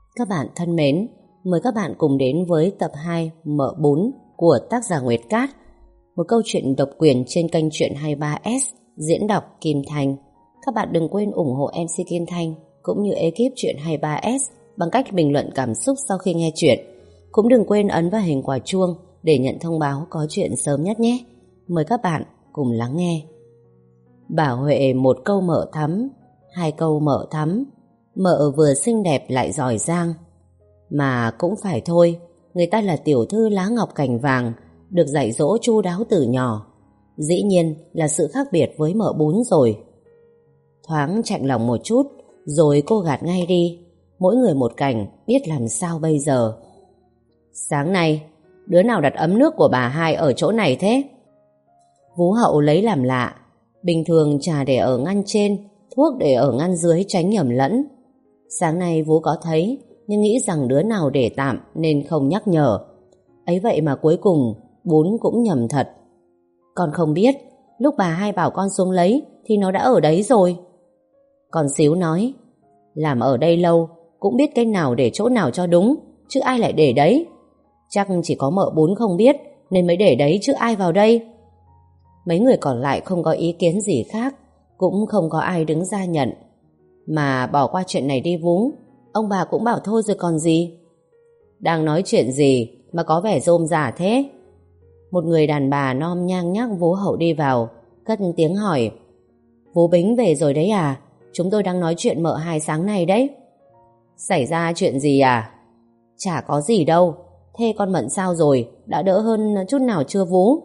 Các bạn thân mến, mời các bạn cùng đến với tập 2 Mợ 4 của tác giả Nguyệt Cát, một câu chuyện độc quyền trên kênh Truyện 23S, diễn đọc Kim Thanh. Các bạn đừng quên ủng hộ MC Kim Thanh cũng như ekip Truyện 23S bằng cách bình luận cảm xúc sau khi nghe chuyện. Cũng đừng quên ấn vào hình quả chuông để nhận thông báo có chuyện sớm nhất nhé. Mời các bạn cùng lắng nghe. Bà Huệ một câu mợ thắm, hai câu mợ thắm. Mợ vừa xinh đẹp lại giỏi giang. Mà cũng phải thôi, người ta là tiểu thư lá ngọc cành vàng, được dạy dỗ chu đáo từ nhỏ. Dĩ nhiên là sự khác biệt với mợ Bún rồi. Thoáng chạnh lòng một chút, rồi cô gạt ngay đi. Mỗi người một cảnh, biết làm sao bây giờ. Sáng nay, đứa nào đặt ấm nước của bà hai ở chỗ này thế? Vú Hậu lấy làm lạ. Bình thường trà để ở ngăn trên, thuốc để ở ngăn dưới tránh nhầm lẫn. Sáng nay vú có thấy, nhưng nghĩ rằng đứa nào để tạm nên không nhắc nhở. Ấy vậy mà cuối cùng Bún cũng nhầm thật. Con không biết, lúc bà hai bảo con xuống lấy thì nó đã ở đấy rồi. Con xíu nói, làm ở đây lâu cũng biết cái nào để chỗ nào cho đúng, chứ ai lại để đấy. Chắc chỉ có mợ Bún không biết nên mới để đấy, chứ ai vào đây. Mấy người còn lại không có ý kiến gì khác, cũng không có ai đứng ra nhận. Mà bỏ qua chuyện này đi Vú, ông bà cũng bảo thôi rồi còn gì. Đang nói chuyện gì mà có vẻ rôm rả thế? Một người đàn bà nom nhang nhắc Vú Hậu đi vào, cất tiếng hỏi, Vú Bính về rồi đấy à? Chúng tôi đang nói chuyện mợ hai sáng nay đấy. Xảy ra chuyện gì à? Chả có gì đâu. Thế con Mận sao rồi? Đã đỡ hơn chút nào chưa Vú?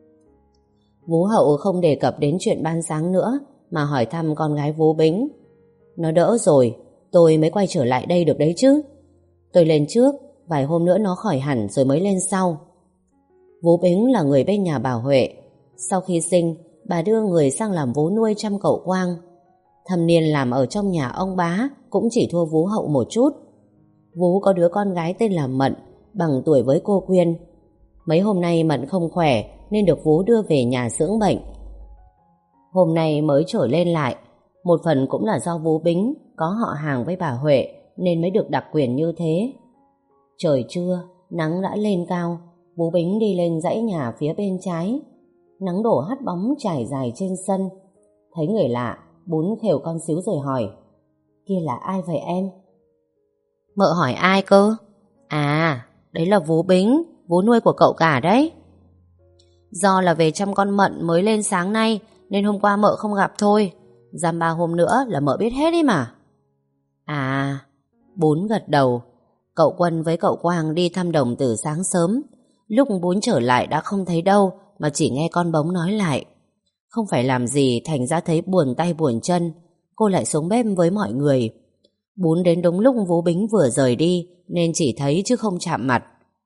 Vú Hậu không đề cập đến chuyện ban sáng nữa, mà hỏi thăm con gái Vú Bính. Nó đỡ rồi, tôi mới quay trở lại đây được đấy chứ. Tôi lên trước, vài hôm nữa nó khỏi hẳn rồi mới lên sau. Vú Bính là người bên nhà bà Huệ. Sau khi sinh, bà đưa người sang làm vú nuôi chăm cậu Quang. Thâm niên làm ở trong nhà ông bá cũng chỉ thua Vú Hậu một chút. Vú có đứa con gái tên là Mận, bằng tuổi với cô Quyên. Mấy hôm nay Mận không khỏe nên được Vú đưa về nhà dưỡng bệnh. Hôm nay mới trở lên lại, một phần cũng là do Vú Bính có họ hàng với bà Huệ nên mới được đặc quyền như thế. Trời trưa, nắng đã lên cao. Vú Bính đi lên dãy nhà phía bên trái. Nắng đổ hắt bóng trải dài trên sân. Thấy người lạ, Bún khều con xíu rồi hỏi, kia là ai vậy em? Mợ hỏi ai cơ? À, đấy là Vú Bính, vú nuôi của cậu cả đấy. Do là về chăm con Mận mới lên sáng nay nên hôm qua mợ không gặp thôi. Dăm 3 hôm nữa là mợ biết hết đi mà. À, Bún gật đầu. Cậu Quân với cậu Quang đi thăm đồng từ sáng sớm. Lúc Bún trở lại đã không thấy đâu, mà chỉ nghe con Bống nói lại. Không phải làm gì thành ra thấy buồn tay buồn chân, cô lại xuống bếp với mọi người. Bún đến đúng lúc Vú Bính vừa rời đi nên chỉ thấy chứ không chạm mặt.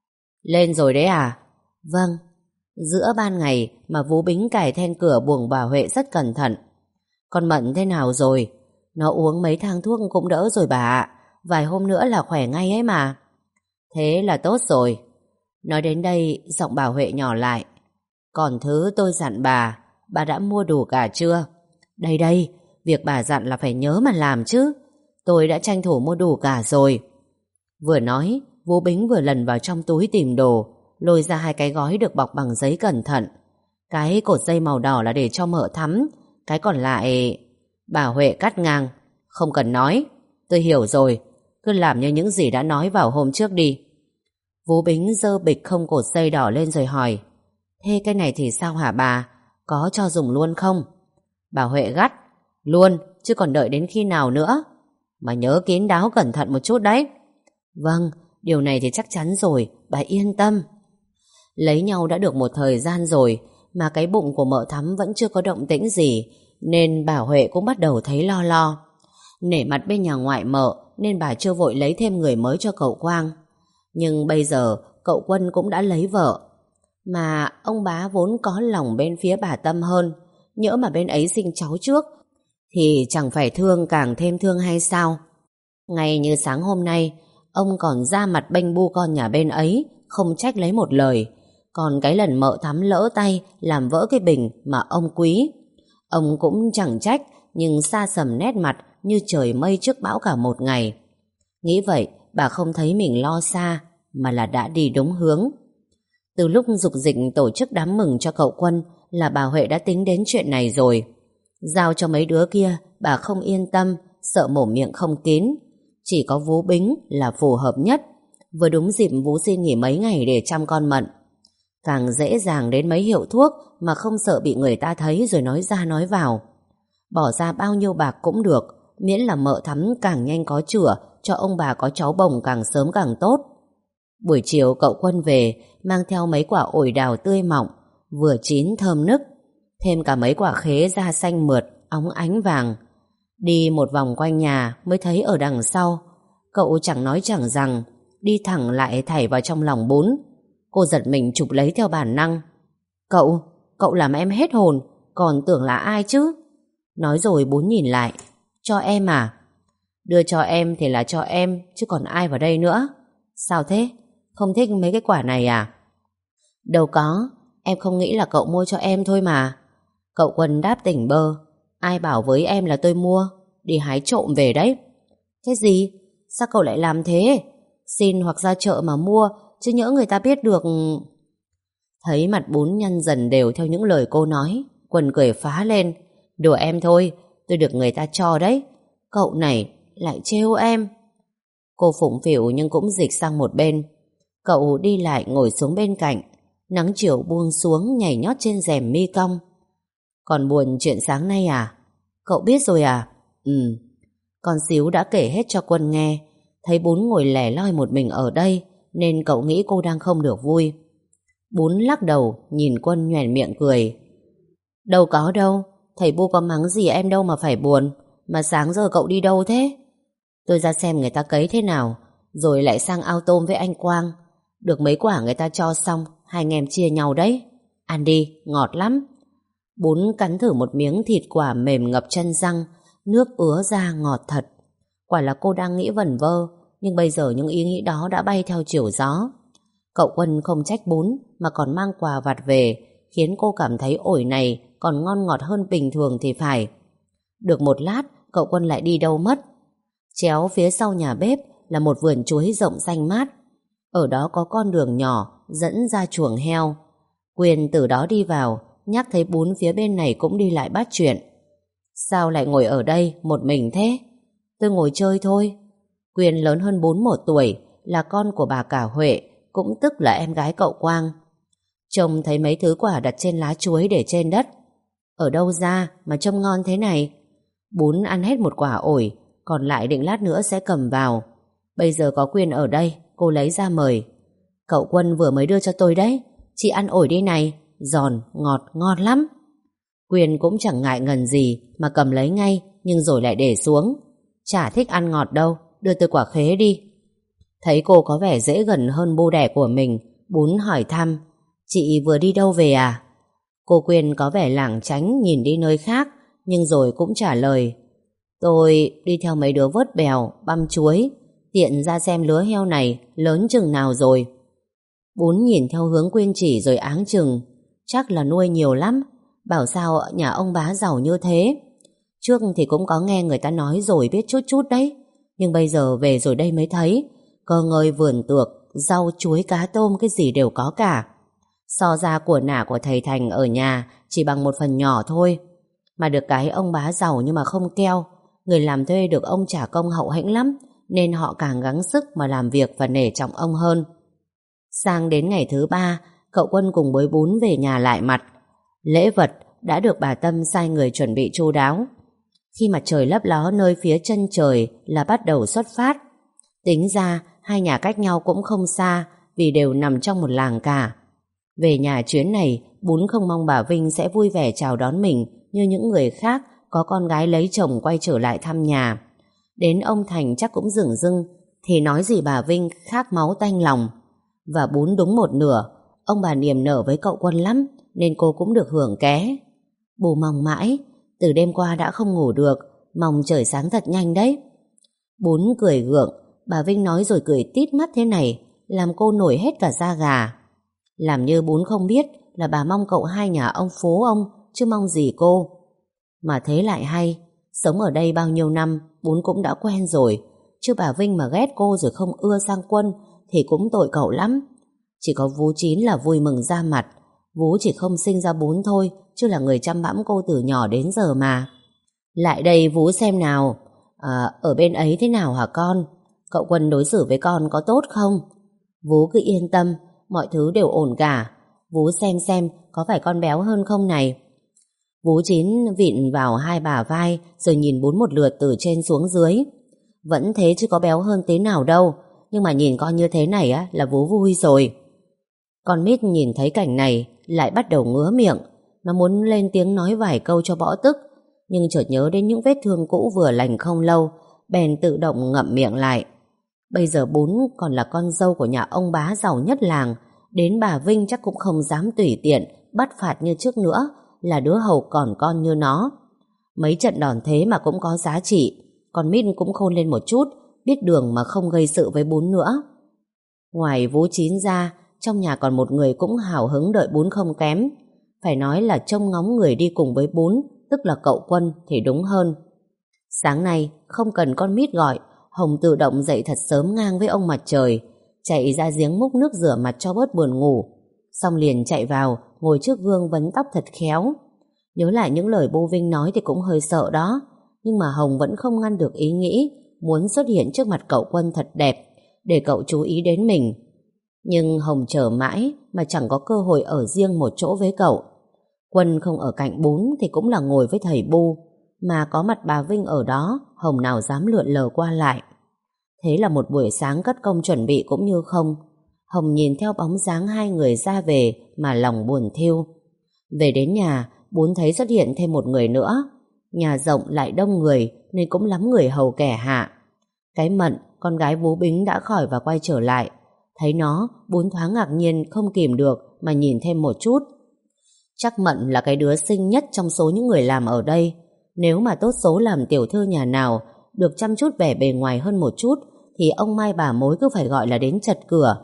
Lên rồi đấy à? Vâng. Giữa ban ngày mà Vú Bính cài then cửa buồng bà Huệ rất cẩn thận. Con Mận thế nào rồi? Nó uống mấy thang thuốc cũng đỡ rồi bà ạ. Vài hôm nữa là khỏe ngay ấy mà. Thế là tốt rồi. Nói đến đây, giọng bà Huệ nhỏ lại. Còn thứ tôi dặn bà đã mua đủ cả chưa? Đây đây, việc bà dặn là phải nhớ mà làm chứ. Tôi đã tranh thủ mua đủ cả rồi. Vừa nói, Vú Bính vừa lần vào trong túi tìm đồ, lôi ra 2 cái gói được bọc bằng giấy cẩn thận. Cái cột dây màu đỏ là để cho mợ thắm, cái còn lại... Bà Huệ cắt ngang. Không cần nói, tôi hiểu rồi. Cứ làm như những gì đã nói vào hôm trước đi. Vú Bính giơ bịch không cột dây đỏ lên rồi hỏi, thế cái này thì sao hả bà? Có cho dùng luôn không? Bà Huệ gắt, luôn, chứ còn đợi đến khi nào nữa? Mà nhớ kín đáo cẩn thận một chút đấy. Vâng, điều này thì chắc chắn rồi, bà yên tâm. Lấy nhau đã được một thời gian rồi, mà cái bụng của mợ Thắm vẫn chưa có động tĩnh gì, nên bà Huệ cũng bắt đầu thấy lo lo. Nể mặt bên nhà ngoại mợ nên bà chưa vội lấy thêm người mới cho cậu Quang. Nhưng bây giờ cậu Quân cũng đã lấy vợ. Mà ông bá vốn có lòng bên phía bà Tâm hơn. Nhỡ mà bên ấy sinh cháu trước thì chẳng phải thương càng thêm thương hay sao? Ngay như sáng hôm nay, ông còn ra mặt bênh bu con nhà bên ấy, không trách lấy một lời. Còn cái lần mợ Thắm lỡ tay làm vỡ cái bình mà ông quý, ông cũng chẳng trách, nhưng xa sầm nét mặt như trời mây trước bão cả một ngày. Nghĩ vậy, bà không thấy mình lo xa, mà là đã đi đúng hướng. Từ lúc dục dịch tổ chức đám mừng cho cậu Quân là bà Huệ đã tính đến chuyện này rồi. Giao cho mấy đứa kia, bà không yên tâm, sợ mồm miệng không kín. Chỉ có Vú Bính là phù hợp nhất. Vừa đúng dịp Vú xin nghỉ mấy ngày để chăm con Mận. Càng dễ dàng đến mấy hiệu thuốc mà không sợ bị người ta thấy rồi nói ra nói vào. Bỏ ra bao nhiêu bạc cũng được, miễn là Mợ Thắm càng nhanh có chữa, cho ông bà có cháu bồng càng sớm càng tốt. Buổi chiều cậu Quân về, mang theo mấy quả ổi đào tươi mọng, vừa chín thơm nức, thêm cả mấy quả khế da xanh mượt, óng ánh vàng. Đi một vòng quanh nhà mới thấy ở đằng sau. Cậu chẳng nói chẳng rằng, đi thẳng lại thảy vào trong lòng Bún. Cô giật mình chụp lấy theo bản năng. Cậu làm em hết hồn, còn tưởng là ai chứ? Nói rồi Bún nhìn lại. Cho em à? Đưa cho em thì là cho em, chứ còn ai vào đây nữa. Sao thế? Không thích mấy cái quả này à? Đâu có, em không nghĩ là cậu mua cho em thôi mà. Cậu Quân đáp tỉnh bơ. Ai bảo với em là tôi mua? Đi hái trộm về đấy. Cái gì? Sao cậu lại làm thế? Xin hoặc ra chợ mà mua, chứ nhỡ người ta biết được. Thấy mặt Bún nhăn dần đều theo những lời cô nói, Quân cười phá lên. Đùa em thôi, tôi được người ta cho đấy. Cậu này lại trêu em. Cô phụng phịu nhưng cũng dịch sang một bên. Cậu đi lại ngồi xuống bên cạnh. Nắng chiều buông xuống nhảy nhót trên rèm mi cong. Còn buồn chuyện sáng nay à? Cậu biết rồi à? Con Xíu đã kể hết cho Quân nghe. Thấy Bún ngồi lẻ loi một mình ở đây, nên cậu nghĩ cô đang không được vui. Bún lắc đầu nhìn Quân nhoẻn miệng cười. Đâu có đâu, thầy Bu có mắng gì em đâu mà phải buồn. Mà sáng giờ cậu đi đâu thế? Tôi ra xem người ta cấy thế nào, rồi lại sang ao tôm với anh Quang. Được mấy quả người ta cho xong, hai anh em chia nhau đấy. Ăn đi, ngọt lắm. Bún cắn thử một miếng thịt quả mềm ngập chân răng, nước ứa ra ngọt thật. Quả là cô đang nghĩ vẩn vơ, nhưng bây giờ những ý nghĩ đó đã bay theo chiều gió. Cậu Quân không trách Bún mà còn mang quà vặt về, khiến cô cảm thấy ổi này còn ngon ngọt hơn bình thường thì phải. Được một lát, cậu Quân lại đi đâu mất. Chéo phía sau nhà bếp là một vườn chuối rộng xanh mát. Ở đó có con đường nhỏ dẫn ra chuồng heo. Quyền từ đó đi vào, nhắc thấy Bún phía bên này cũng đi lại bắt chuyện. Sao lại ngồi ở đây một mình thế? Tôi ngồi chơi thôi. Quyền lớn hơn Bún 1 tuổi, là con của bà cả Huệ, cũng tức là em gái cậu Quang. Trông thấy mấy thứ quả đặt trên lá chuối để trên đất. Ở đâu ra mà trông ngon thế này? Bún ăn hết một quả ổi, còn lại định lát nữa sẽ cầm vào. Bây giờ có Quyền ở đây, cô lấy ra mời. Cậu Quân vừa mới đưa cho tôi đấy. Chị ăn ổi đi này, giòn, ngọt, ngon lắm. Quyền cũng chẳng ngại ngần gì mà cầm lấy ngay, nhưng rồi lại để xuống. Chả thích ăn ngọt đâu, đưa tôi quả khế đi. Thấy cô có vẻ dễ gần hơn bố đẻ của mình, Bún hỏi thăm. Chị vừa đi đâu về à? Cô Quyền có vẻ lảng tránh nhìn đi nơi khác, nhưng rồi cũng trả lời. Tôi đi theo mấy đứa vớt bèo, băm chuối, tiện ra xem lứa heo này lớn chừng nào rồi. Bún nhìn theo hướng Quyên chỉ rồi áng chừng. Chắc là nuôi nhiều lắm. Bảo sao nhà ông bá giàu như thế. Trước thì cũng có nghe người ta nói rồi biết chút chút đấy. Nhưng bây giờ về rồi đây mới thấy. Cơ ngơi vườn tược, rau chuối cá tôm cái gì đều có cả. So ra của nả của thầy Thành ở nhà chỉ bằng một phần nhỏ thôi. Mà được cái ông bá giàu nhưng mà không keo. Người làm thuê được ông trả công hậu hĩnh lắm, nên họ càng gắng sức mà làm việc và nể trọng ông hơn. Sang đến ngày thứ 3, cậu Quân cùng với Bún về nhà lại mặt. Lễ vật đã được bà Tâm sai người chuẩn bị chu đáo. Khi mặt trời lấp ló nơi phía chân trời là bắt đầu xuất phát. Tính ra hai nhà cách nhau cũng không xa, vì đều nằm trong một làng cả. Về nhà chuyến này, Bún không mong bà Vinh sẽ vui vẻ chào đón mình như những người khác có con gái lấy chồng quay trở lại thăm nhà. Đến ông Thành chắc cũng dửng dưng, thì nói gì bà Vinh khác máu tanh lòng. Và Bún đúng một nửa, ông bà niềm nở với cậu Quân lắm, nên cô cũng được hưởng ké. Bù mong mãi, từ đêm qua đã không ngủ được, mong trời sáng thật nhanh đấy. Bún cười gượng, bà Vinh nói rồi cười tít mắt thế này, làm cô nổi hết cả da gà. Làm như Bún không biết là bà mong cậu hai nhà ông phố ông, chứ mong gì cô. Mà thế lại hay, sống ở đây bao nhiêu năm, Bún cũng đã quen rồi. Chứ bà Vinh mà ghét cô rồi không ưa sang Quân thì cũng tội cậu lắm. Chỉ có Vú Chín là vui mừng ra mặt. Vú chỉ không sinh ra Bún thôi, chứ là người chăm bẵm cô từ nhỏ đến giờ mà. Lại đây Vú xem nào. Ở bên ấy thế nào hả con? Cậu Quân đối xử với con có tốt không? Vú cứ yên tâm, mọi thứ đều ổn cả. Vú xem có phải con béo hơn không này? Vú Chín vịn vào hai bả vai rồi nhìn Bún một lượt từ trên xuống dưới. Vẫn thế chứ có béo hơn tí nào đâu, nhưng mà nhìn con như thế này á là Vú vui rồi. Con Mít nhìn thấy cảnh này lại bắt đầu ngứa miệng. Nó muốn lên tiếng nói vài câu cho bỏ tức, nhưng chợt nhớ đến những vết thương cũ vừa lành không lâu, bèn tự động ngậm miệng lại. Bây giờ Bún còn là con dâu của nhà ông bá giàu nhất làng, đến bà Vinh chắc cũng không dám tùy tiện bắt phạt như trước nữa, là đứa hầu còn con như nó. Mấy trận đòn thế mà cũng có giá trị. Con Mít cũng khôn lên một chút, biết đường mà không gây sự với Bún nữa. Ngoài Vú Chín ra, trong nhà còn một người cũng hào hứng đợi Bún không kém. Phải nói là trông ngóng người đi cùng với Bún, tức là cậu Quân thì đúng hơn. Sáng nay không cần con Mít gọi, Hồng tự động dậy thật sớm ngang với ông mặt trời, chạy ra giếng múc nước rửa mặt cho bớt buồn ngủ. Xong liền chạy vào ngồi trước gương vấn tóc thật khéo. Nhớ lại những lời Bô Vinh nói thì cũng hơi sợ đó, nhưng mà Hồng vẫn không ngăn được ý nghĩ muốn xuất hiện trước mặt cậu Quân thật đẹp để cậu chú ý đến mình. Nhưng Hồng chờ mãi mà chẳng có cơ hội ở riêng một chỗ với cậu. Quân không ở cạnh Bún thì cũng là ngồi với thầy Bu, mà có mặt bà Vinh ở đó, Hồng nào dám lượn lờ qua lại. Thế là một buổi sáng cất công chuẩn bị cũng như không. Hồng nhìn theo bóng dáng hai người ra về mà lòng buồn thiêu. Về đến nhà, Bún thấy xuất hiện thêm một người nữa. Nhà rộng lại đông người nên cũng lắm người hầu kẻ hạ. Cái Mận, con gái Vú Bính đã khỏi và quay trở lại. Thấy nó, Bún thoáng ngạc nhiên không kìm được mà nhìn thêm một chút. Chắc Mận là cái đứa xinh nhất trong số những người làm ở đây. Nếu mà tốt số làm tiểu thư nhà nào được chăm chút vẻ bề ngoài hơn một chút thì ông Mai bà mối cứ phải gọi là đến chật cửa.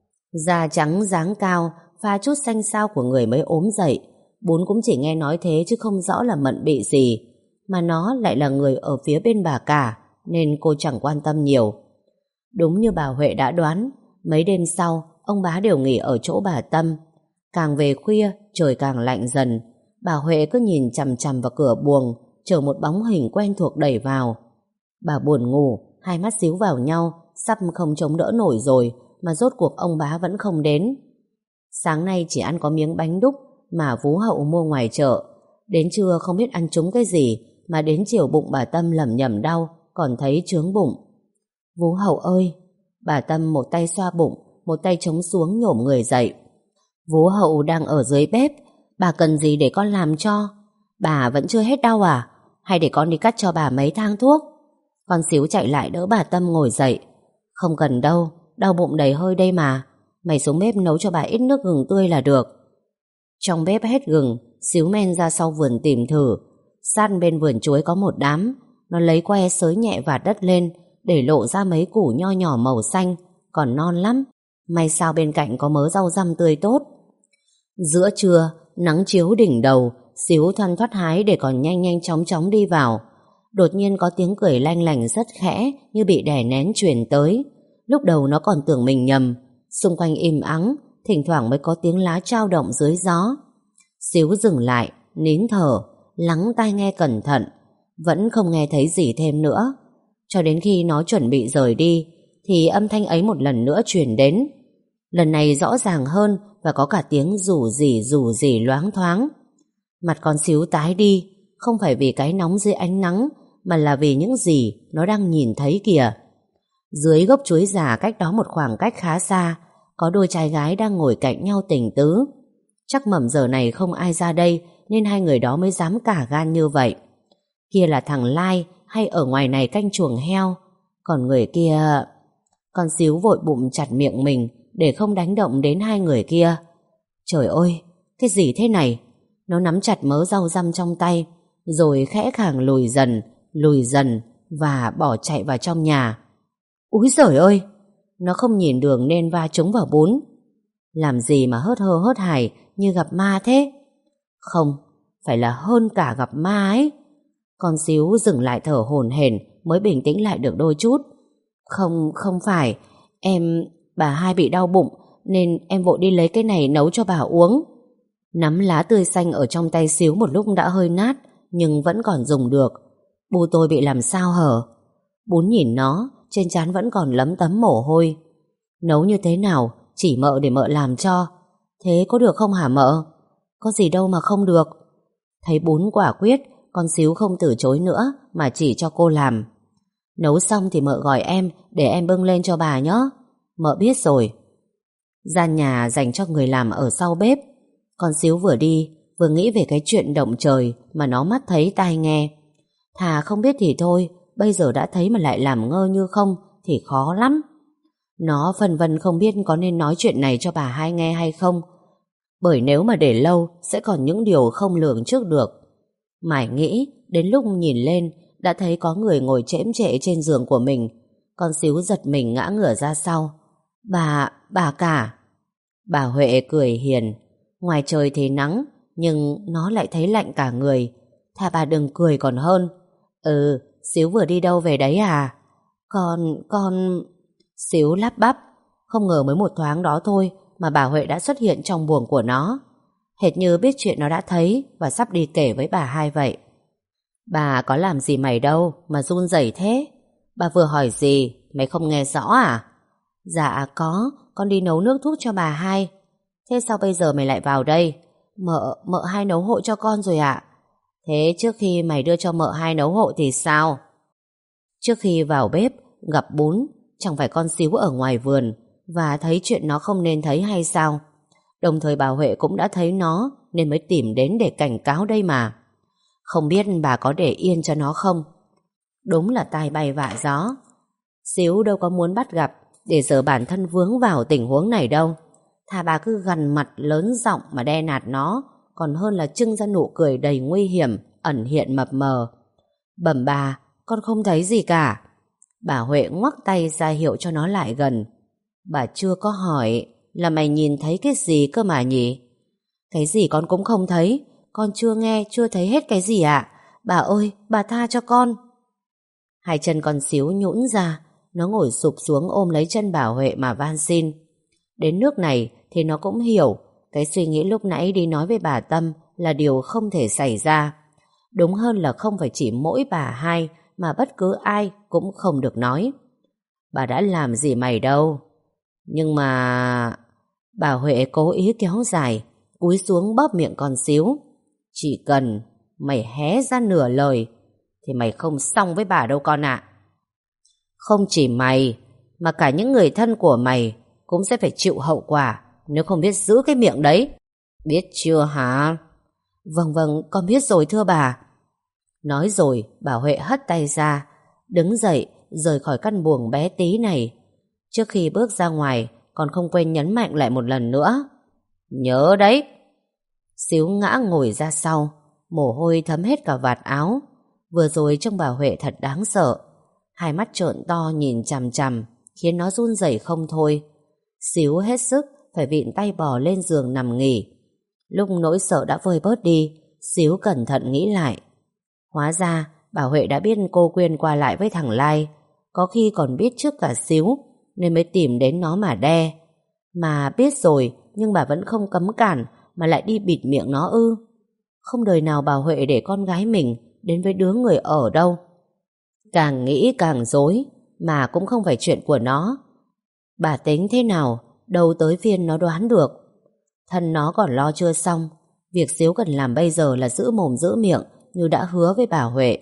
Da trắng dáng cao, pha chút xanh xao của người mới ốm dậy. Bún cũng chỉ nghe nói thế chứ không rõ là Mận bị gì. Mà nó lại là người ở phía bên bà cả, nên cô chẳng quan tâm nhiều. Đúng như bà Huệ đã đoán, mấy đêm sau ông bá đều nghỉ ở chỗ bà Tâm. Càng về khuya trời càng lạnh dần. Bà Huệ cứ nhìn chằm chằm vào cửa buồng, chờ một bóng hình quen thuộc đẩy vào. Bà buồn ngủ, hai mắt díu vào nhau, sắp không chống đỡ nổi rồi, mà rốt cuộc ông bá vẫn không đến. Sáng nay chỉ ăn có miếng bánh đúc mà Vú Hậu mua ngoài chợ. Đến trưa không biết ăn trúng cái gì mà đến chiều bụng bà Tâm lẩm nhẩm đau, còn thấy chướng bụng. Vú Hậu ơi! Bà Tâm một tay xoa bụng, một tay chống xuống nhổm người dậy. Vú Hậu đang ở dưới bếp, bà cần gì để con làm cho? Bà vẫn chưa hết đau à? Hay để con đi cắt cho bà mấy thang thuốc? Con xíu chạy lại đỡ bà Tâm ngồi dậy. Không cần đâu, đau bụng đầy hơi đây mà. Mày xuống bếp nấu cho bà ít nước gừng tươi là được. Trong bếp hết gừng, xíu men ra sau vườn tìm thử. Sát bên vườn chuối có một đám. Nó lấy que xới nhẹ vạt đất lên, để lộ ra mấy củ nho nhỏ màu xanh, còn non lắm. May sao bên cạnh có mớ rau răm tươi tốt. Giữa trưa, nắng chiếu đỉnh đầu, xíu thoăn thoắt hái để còn nhanh nhanh chóng chóng đi vào. Đột nhiên có tiếng cười lanh lành rất khẽ, như bị đè nén truyền tới. Lúc đầu nó còn tưởng mình nhầm. Xung quanh im ắng, thỉnh thoảng mới có tiếng lá trao động dưới gió. Xíu dừng lại, nín thở, lắng tai nghe cẩn thận. Vẫn không nghe thấy gì thêm nữa. Cho đến khi nó chuẩn bị rời đi thì âm thanh ấy một lần nữa truyền đến. Lần này rõ ràng hơn và có cả tiếng rủ rỉ loáng thoáng. Mặt con xíu tái đi, không phải vì cái nóng dưới ánh nắng, mà là vì những gì nó đang nhìn thấy kìa. Dưới gốc chuối già cách đó một khoảng cách khá xa, có đôi trai gái đang ngồi cạnh nhau tình tứ. Chắc mầm giờ này không ai ra đây nên hai người đó mới dám cả gan như vậy. Kia là thằng Lai hay ở ngoài này canh chuồng heo, còn người kia... Con xíu vội bụng chặt miệng mình để không đánh động đến hai người kia. Trời ơi, cái gì thế này? Nó nắm chặt mớ rau răm trong tay, rồi khẽ khàng lùi dần và bỏ chạy vào trong nhà. Úi giời ơi! Nó không nhìn đường nên va trúng vào Bún. Làm gì mà hớt hơ hớt hải như gặp ma thế? Không, phải là hơn cả gặp ma ấy. Con xíu dừng lại thở hổn hển mới bình tĩnh lại được đôi chút. Không, không phải. Bà hai bị đau bụng nên em vội đi lấy cái này nấu cho bà uống. Nắm lá tươi xanh ở trong tay xíu một lúc đã hơi nát, nhưng vẫn còn dùng được. Bu tôi bị làm sao hở? Bún nhìn nó, trên trán vẫn còn lấm tấm mồ hôi. Nấu như thế nào, chỉ mợ để mợ làm cho. Thế có được không hả mợ? Có gì đâu mà không được. Thấy bún quả quyết, con xíu không từ chối nữa mà chỉ cho cô làm. Nấu xong thì mợ gọi em để em bưng lên cho bà nhé. Mợ biết rồi. Gian nhà dành cho người làm ở sau bếp. Con xíu vừa đi vừa nghĩ về cái chuyện động trời mà nó mắt thấy tai nghe. Thà không biết thì thôi, bây giờ đã thấy mà lại làm ngơ như không thì khó lắm. Nó phân vân không biết có nên nói chuyện này cho bà hai nghe hay không, bởi nếu mà để lâu sẽ còn những điều không lường trước được. Mải nghĩ, đến lúc nhìn lên đã thấy có người ngồi chễm chệ trên giường của mình. Con xíu giật mình ngã ngửa ra sau. Bà cả. Bà Huệ cười hiền. Ngoài trời thì nắng, nhưng nó lại thấy lạnh cả người. Thà bà đừng cười còn hơn. Ừ, xíu vừa đi đâu về đấy à? Con... Xíu lắp bắp. Không ngờ mới một thoáng đó thôi mà bà Huệ đã xuất hiện trong buồng của nó, hệt như biết chuyện nó đã thấy và sắp đi kể với bà hai vậy. Bà có làm gì mày đâu mà run rẩy thế? Bà vừa hỏi gì, mày không nghe rõ à? Dạ có, con đi nấu nước thuốc cho bà hai. Thế sao bây giờ mày lại vào đây? Mợ hai nấu hộ cho con rồi ạ. Thế trước khi mày đưa cho mợ hai nấu hộ thì sao? Trước khi vào bếp gặp bún, chẳng phải con xíu ở ngoài vườn và thấy chuyện nó không nên thấy hay sao? Đồng thời bà Huệ cũng đã thấy nó nên mới tìm đến để cảnh cáo đây mà. Không biết bà có để yên cho nó không? Đúng là tai bay vạ gió. Xíu đâu có muốn bắt gặp để giờ bản thân vướng vào tình huống này đâu. Thà bà cứ gằn mặt lớn giọng mà đe nạt nó, còn hơn là trưng ra nụ cười đầy nguy hiểm, ẩn hiện mập mờ. Bẩm bà, con không thấy gì cả. Bà Huệ ngoắc tay ra hiệu cho nó lại gần. Bà chưa có hỏi là mày nhìn thấy cái gì cơ mà nhỉ? Cái gì con cũng không thấy. Con chưa nghe, chưa thấy hết cái gì ạ. Bà ơi, bà tha cho con. Hai chân con xíu nhũn ra, nó ngồi sụp xuống ôm lấy chân bà Huệ mà van xin. Đến nước này thì nó cũng hiểu cái suy nghĩ lúc nãy đi nói với bà Tâm là điều không thể xảy ra. Đúng hơn là không phải chỉ mỗi bà hai mà bất cứ ai cũng không được nói. Bà đã làm gì mày đâu. Nhưng mà... Bà Huệ cố ý kéo dài, cúi xuống bóp miệng con xíu. Chỉ cần mày hé ra nửa lời thì mày không xong với bà đâu con ạ. Không chỉ mày mà cả những người thân của mày cũng sẽ phải chịu hậu quả nếu không biết giữ cái miệng đấy. Biết chưa hả? Vâng, con biết rồi thưa bà. Nói rồi bà Huệ hất tay ra, đứng dậy rời khỏi căn buồng bé tí này. Trước khi bước ra ngoài còn không quên nhấn mạnh lại một lần nữa. Nhớ đấy. Xíu ngã ngồi ra sau, mồ hôi thấm hết cả vạt áo. Vừa rồi trông bà Huệ thật đáng sợ. Hai mắt trợn to nhìn chằm chằm, khiến nó run rẩy không thôi. Xíu hết sức phải vịn tay bò lên giường nằm nghỉ. Lúc nỗi sợ đã vơi bớt đi, Xíu cẩn thận nghĩ lại. Hóa ra bà Huệ đã biết cô Quyên qua lại với thằng Lai, có khi còn biết trước cả Xíu, nên mới tìm đến nó mà đe. Mà biết rồi nhưng bà vẫn không cấm cản mà lại đi bịt miệng nó ư? Không đời nào bà Huệ để con gái mình đến với đứa người ở đâu. Càng nghĩ càng rối, mà cũng không phải chuyện của nó. Bà tính thế nào đâu tới phiên nó đoán được. Thân nó còn lo chưa xong, việc Xíu cần làm bây giờ là giữ mồm giữ miệng như đã hứa với bà Huệ.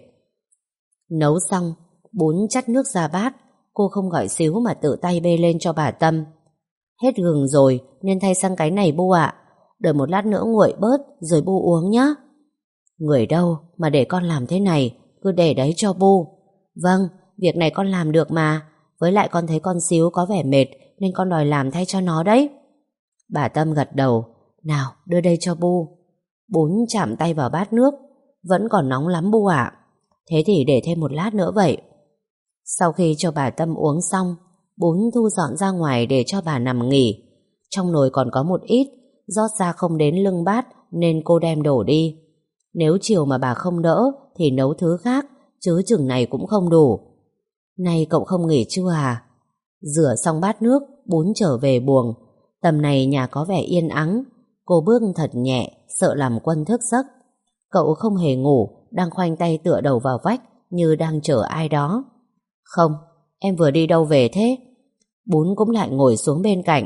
Nấu xong, bún chắt nước ra bát, cô không gọi Xíu mà tự tay bê lên cho bà Tâm. Hết gừng rồi nên thay sang cái này bu ạ. Đợi một lát nữa nguội bớt rồi bu uống nhé. Người đâu mà để con làm thế này, cứ để đấy cho bu. Vâng, việc này con làm được mà. Với lại con thấy con Xíu có vẻ mệt nên con đòi làm thay cho nó đấy. Bà Tâm gật đầu. Nào đưa đây cho bu. Bún chạm tay vào bát nước. Vẫn còn nóng lắm bu ạ. Thế thì để thêm một lát nữa vậy. Sau khi cho bà Tâm uống xong, bún thu dọn ra ngoài để cho bà nằm nghỉ. Trong nồi còn có một ít, rót ra không đến lưng bát nên cô đem đổ đi. Nếu chiều mà bà không đỡ thì nấu thứ khác, chứ chừng này cũng không đủ. Nay cậu không nghỉ chưa à? Rửa xong bát nước, Bún trở về buồng. Tầm này nhà có vẻ yên ắng. Cô bước thật nhẹ, sợ làm Quân thức giấc. Cậu không hề ngủ, đang khoanh tay tựa đầu vào vách như đang chờ ai đó. Không, em vừa đi đâu về thế? Bún cũng lại ngồi xuống bên cạnh.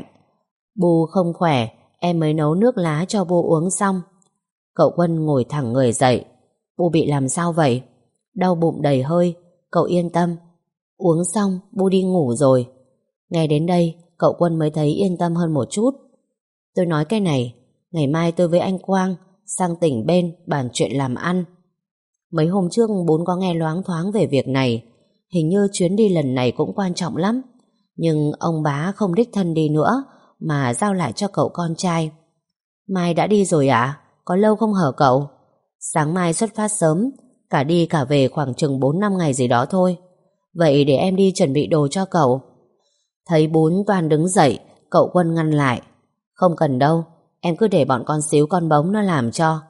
Bu không khỏe, em mới nấu nước lá cho Bu uống xong. Cậu Quân ngồi thẳng người dậy. Bu bị làm sao vậy? Đau bụng đầy hơi. Cậu yên tâm, uống xong Bu đi ngủ rồi. Nghe đến đây, cậu Quân mới thấy yên tâm hơn một chút. Tôi nói cái này, ngày mai tôi với anh Quang sang tỉnh bên bàn chuyện làm ăn. Mấy hôm trước Bún có nghe loáng thoáng về việc này. Hình như chuyến đi lần này cũng quan trọng lắm. Nhưng ông bá không đích thân đi nữa, mà giao lại cho cậu con trai. Mai đã đi rồi à? Có lâu không hở cậu? Sáng mai xuất phát sớm, cả đi cả về khoảng chừng 4-5 ngày gì đó thôi. Vậy để em đi chuẩn bị đồ cho cậu. Thấy Bún toan đứng dậy, cậu Quân ngăn lại. Không cần đâu, em cứ để bọn con xíu con bóng nó làm cho.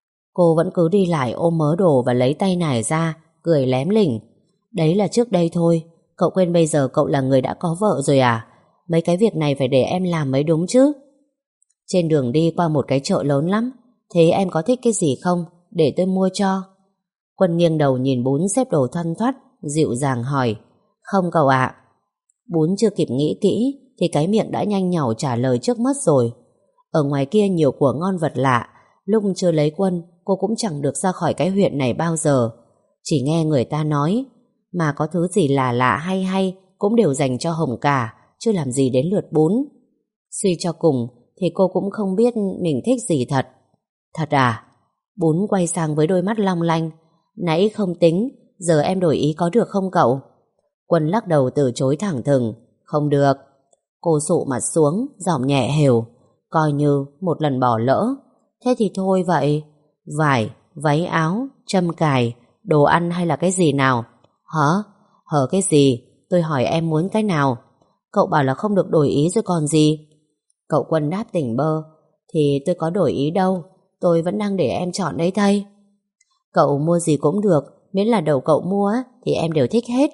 Cô vẫn cứ đi lại ôm mớ đồ và lấy tay nải ra, cười lém lỉnh. Đấy là trước đây thôi, cậu quên bây giờ cậu là người đã có vợ rồi à? Mấy cái việc này phải để em làm mới đúng chứ. Trên đường đi qua một cái chợ lớn lắm. Thế em có thích cái gì không? Để tôi mua cho. Quân nghiêng đầu nhìn Bún xếp đồ thoăn thoắt, dịu dàng hỏi. Không cậu ạ. Bún chưa kịp nghĩ kỹ thì cái miệng đã nhanh nhảu trả lời trước mất rồi. Ở ngoài kia nhiều của ngon vật lạ. Lúc chưa lấy Quân, cô cũng chẳng được ra khỏi cái huyện này bao giờ. Chỉ nghe người ta nói, mà có thứ gì lạ lạ hay hay cũng đều dành cho Hồng cả, chứ làm gì đến lượt Bún. Suy cho cùng thì cô cũng không biết mình thích gì thật. Thật à? Bún quay sang với đôi mắt long lanh. Nãy không tính, giờ em đổi ý có được không cậu? Quân lắc đầu từ chối thẳng thừng. Không được. Cô sụ mặt xuống, giọng nhẹ hều. Coi như một lần bỏ lỡ. Thế thì thôi vậy. Vải, váy áo, châm cài, đồ ăn hay là cái gì nào? Hả? Hở cái gì? Tôi hỏi em muốn cái nào? Cậu bảo là không được đổi ý rồi còn gì? Cậu Quân đáp tỉnh bơ. Thì tôi có đổi ý đâu, tôi vẫn đang để em chọn đấy thây. Cậu mua gì cũng được, miễn là đầu cậu mua á, thì em đều thích hết.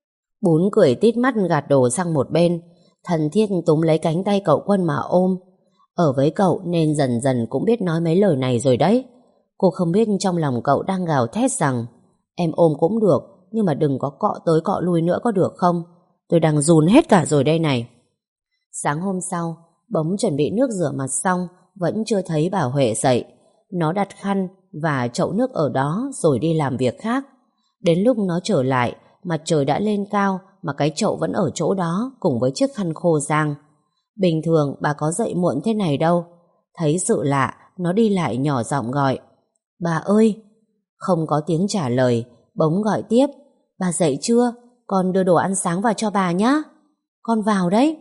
Bún cười tít mắt gạt đồ sang một bên, thân thiết túm lấy cánh tay cậu Quân mà ôm. Ở với cậu nên dần dần cũng biết nói mấy lời này rồi đấy. Cô không biết trong lòng cậu đang gào thét rằng em ôm cũng được, nhưng mà đừng có cọ tới cọ lui nữa có được không? Tôi đang run hết cả rồi đây này. Sáng hôm sau, Bóng chuẩn bị nước rửa mặt xong vẫn chưa thấy bà Huệ dậy. Nó đặt khăn và chậu nước ở đó rồi đi làm việc khác. Đến lúc nó trở lại, mặt trời đã lên cao mà cái chậu vẫn ở chỗ đó cùng với chiếc khăn khô rang. Bình thường bà có dậy muộn thế này đâu. Thấy sự lạ, nó đi lại nhỏ giọng gọi. Bà ơi! Không có tiếng trả lời, Bóng gọi tiếp. Bà dậy chưa? Con đưa đồ ăn sáng vào cho bà nhé. Con vào đấy.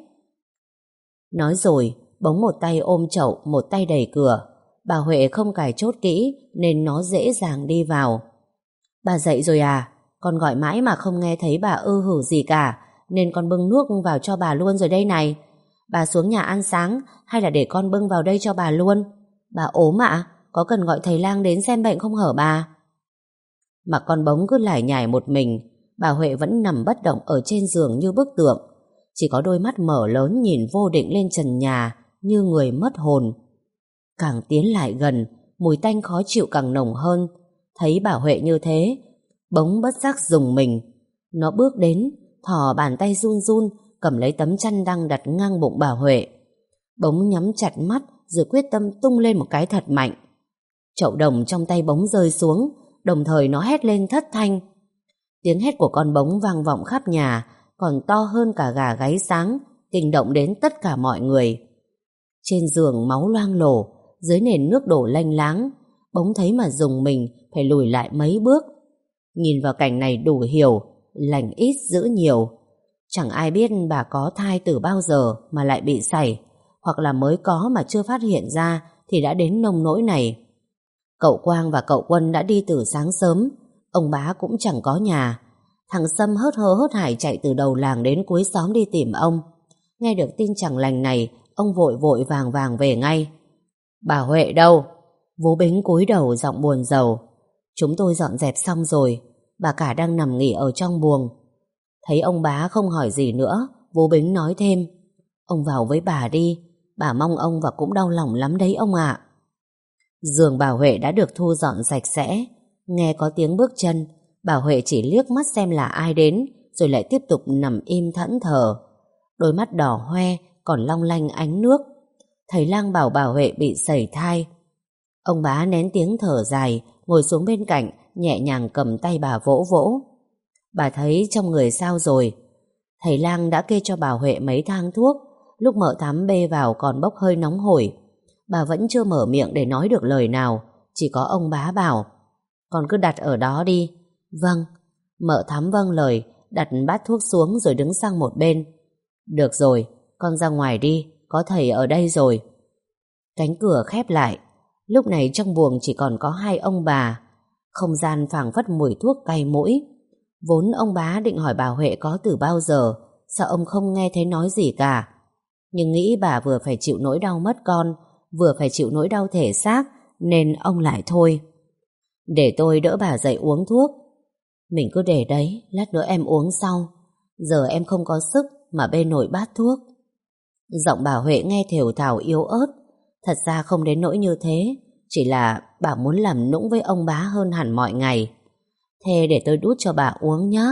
Nói rồi, Bóng một tay ôm chậu, một tay đẩy cửa. Bà Huệ không cài chốt kỹ nên nó dễ dàng đi vào. Bà dậy rồi à? Con gọi mãi mà không nghe thấy bà hử gì cả, nên con bưng nước vào cho bà luôn rồi đây này. Bà xuống nhà ăn sáng hay là để con bưng vào đây cho bà luôn? Bà ốm ạ? Có cần gọi thầy lang đến xem bệnh không hở bà? Mà con Bóng cứ lải nhải một mình, bà Huệ vẫn nằm bất động ở trên giường như bức tượng. Chỉ có đôi mắt mở lớn nhìn vô định lên trần nhà như người mất hồn. Càng tiến lại gần, mùi tanh khó chịu càng nồng hơn. Thấy bà Huệ như thế, Bóng bất giác rùng mình. Nó bước đến, thò bàn tay run run cầm lấy tấm chăn đang đặt ngang bụng bà Huệ. Bóng nhắm chặt mắt rồi quyết tâm tung lên một cái thật mạnh. Chậu đồng trong tay Bóng rơi xuống, đồng thời nó hét lên thất thanh. Tiếng hét của con Bóng vang vọng khắp nhà, còn to hơn cả gà gáy sáng, kinh động đến tất cả mọi người. Trên giường máu loang lổ, dưới nền nước đổ lênh láng, Bóng thấy mà rùng mình phải lùi lại mấy bước. Nhìn vào cảnh này đủ hiểu, lành ít giữ nhiều. Chẳng ai biết bà có thai từ bao giờ mà lại bị sảy, hoặc là mới có mà chưa phát hiện ra thì đã đến nông nỗi này. Cậu Quang và cậu Quân đã đi từ sáng sớm, ông bá cũng chẳng có nhà. Thằng Sâm hớt hơ hớt hải chạy từ đầu làng đến cuối xóm đi tìm ông. Nghe được tin chẳng lành này, ông vội vội vàng vàng về ngay. Bà Huệ đâu? Vú Bính cúi đầu giọng buồn rầu. Chúng tôi dọn dẹp xong rồi, bà cả đang nằm nghỉ ở trong buồng. Thấy ông bá không hỏi gì nữa, Vũ Bính nói thêm: Ông vào với bà đi, bà mong ông và cũng đau lòng lắm đấy ông ạ. Giường bà Huệ đã được thu dọn sạch sẽ. Nghe có tiếng bước chân, bà Huệ chỉ liếc mắt xem là ai đến, rồi lại tiếp tục nằm im thẫn thờ. Đôi mắt đỏ hoe, còn long lanh ánh nước. Thầy lang bảo bà Huệ bị sẩy thai. Ông bá nén tiếng thở dài, ngồi xuống bên cạnh, nhẹ nhàng cầm tay bà vỗ vỗ. Bà thấy trong người sao rồi? Thầy lang đã kê cho bà Huệ mấy thang thuốc. Lúc Mợ Thắm bê vào còn bốc hơi nóng hổi. Bà vẫn chưa mở miệng để nói được lời nào. Chỉ có ông bá bảo: Con cứ đặt ở đó đi. Vâng. Mợ Thắm vâng lời, đặt bát thuốc xuống rồi đứng sang một bên. Được rồi, con ra ngoài đi, có thầy ở đây rồi. Cánh cửa khép lại. Lúc này trong buồng chỉ còn có hai ông bà. Không gian phảng phất mùi thuốc cay mũi. Vốn ông bá định hỏi bà Huệ có từ bao giờ, sao ông không nghe thấy nói gì cả. Nhưng nghĩ bà vừa phải chịu nỗi đau mất con, vừa phải chịu nỗi đau thể xác, nên ông lại thôi. Để tôi đỡ bà dậy uống thuốc. Mình cứ để đấy, lát nữa em uống sau. Giờ em không có sức mà bê nổi bát thuốc. Giọng bà Huệ nghe thều thào yếu ớt. Thật ra không đến nỗi như thế, chỉ là bà muốn làm nũng với ông bá hơn hẳn mọi ngày. Thế để tôi đút cho bà uống nhé.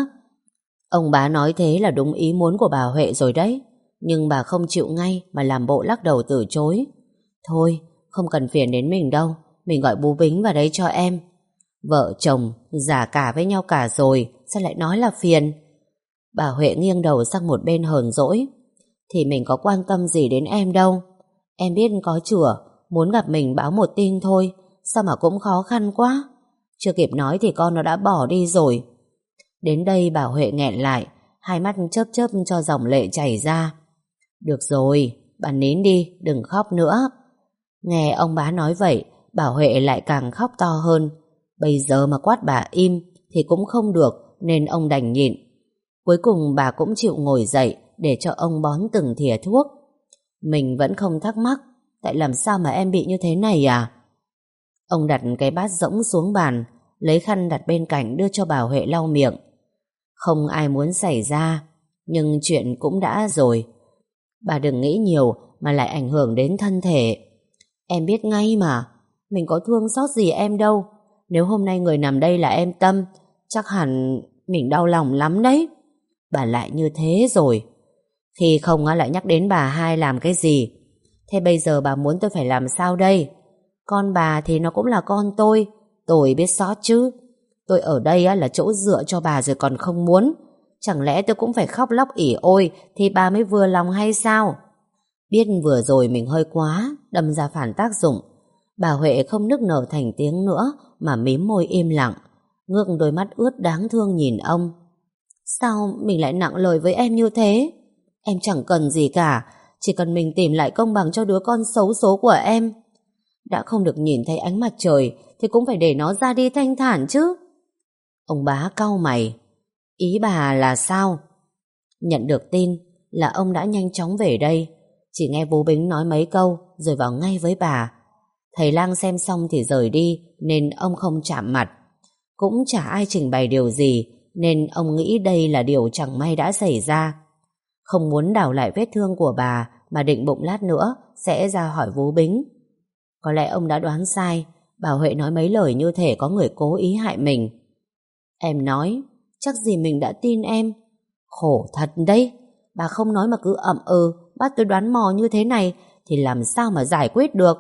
Ông bá nói thế là đúng ý muốn của bà Huệ rồi đấy. Nhưng bà không chịu ngay mà làm bộ lắc đầu từ chối. Thôi, không cần phiền đến mình đâu, mình gọi bố Bính vào đấy cho em. Vợ chồng già cả với nhau cả rồi, sao lại nói là phiền? Bà Huệ nghiêng đầu sang một bên hờn dỗi. Thì mình có quan tâm gì đến em đâu. Em biết có chửa, muốn gặp mình báo một tin thôi, sao mà cũng khó khăn quá. Chưa kịp nói thì con nó đã bỏ đi rồi. Đến đây bà Huệ nghẹn lại, hai mắt chớp chớp cho dòng lệ chảy ra. Được rồi, bà nín đi, đừng khóc nữa. Nghe ông bá nói vậy, bà Huệ lại càng khóc to hơn. Bây giờ mà quát bà im thì cũng không được, nên ông đành nhịn. Cuối cùng bà cũng chịu ngồi dậy để cho ông bón từng thìa thuốc. Mình vẫn không thắc mắc, tại làm sao mà em bị như thế này à? Ông đặt cái bát rỗng xuống bàn, lấy khăn đặt bên cạnh đưa cho bà Huệ lau miệng. Không ai muốn xảy ra, nhưng chuyện cũng đã rồi. Bà đừng nghĩ nhiều mà lại ảnh hưởng đến thân thể. Em biết ngay mà, mình có thương xót gì em đâu. Nếu hôm nay người nằm đây là em Tâm, chắc hẳn mình đau lòng lắm đấy. Bà lại như thế rồi. Khi không lại nhắc đến bà hai làm cái gì. Thế bây giờ bà muốn tôi phải làm sao đây? Con bà thì nó cũng là con tôi biết xót chứ. Tôi ở đây là chỗ dựa cho bà rồi còn không muốn. Chẳng lẽ tôi cũng phải khóc lóc ỉ ôi thì bà mới vừa lòng hay sao? Biết vừa rồi mình hơi quá, đâm ra phản tác dụng. Bà Huệ không nức nở thành tiếng nữa mà mím môi im lặng, ngước đôi mắt ướt đáng thương nhìn ông. Sao mình lại nặng lời với em như thế? Em chẳng cần gì cả, chỉ cần mình tìm lại công bằng cho đứa con xấu số của em. Đã không được nhìn thấy ánh mặt trời thì cũng phải để nó ra đi thanh thản chứ. Ông bá cau mày. Ý bà là sao? Nhận được tin là ông đã nhanh chóng về đây. Chỉ nghe bố Bính nói mấy câu rồi vào ngay với bà. Thầy lang xem xong thì rời đi nên ông không chạm mặt. Cũng chả ai trình bày điều gì nên ông nghĩ đây là điều chẳng may đã xảy ra. Không muốn đảo lại vết thương của bà mà định bụng lát nữa sẽ ra hỏi bố Bính. Có lẽ ông đã đoán sai. Bà Huệ nói mấy lời như thể có người cố ý hại mình. Em nói, chắc gì mình đã tin em. Khổ thật đấy. Bà không nói mà cứ ậm bắt tôi đoán mò như thế này thì làm sao mà giải quyết được.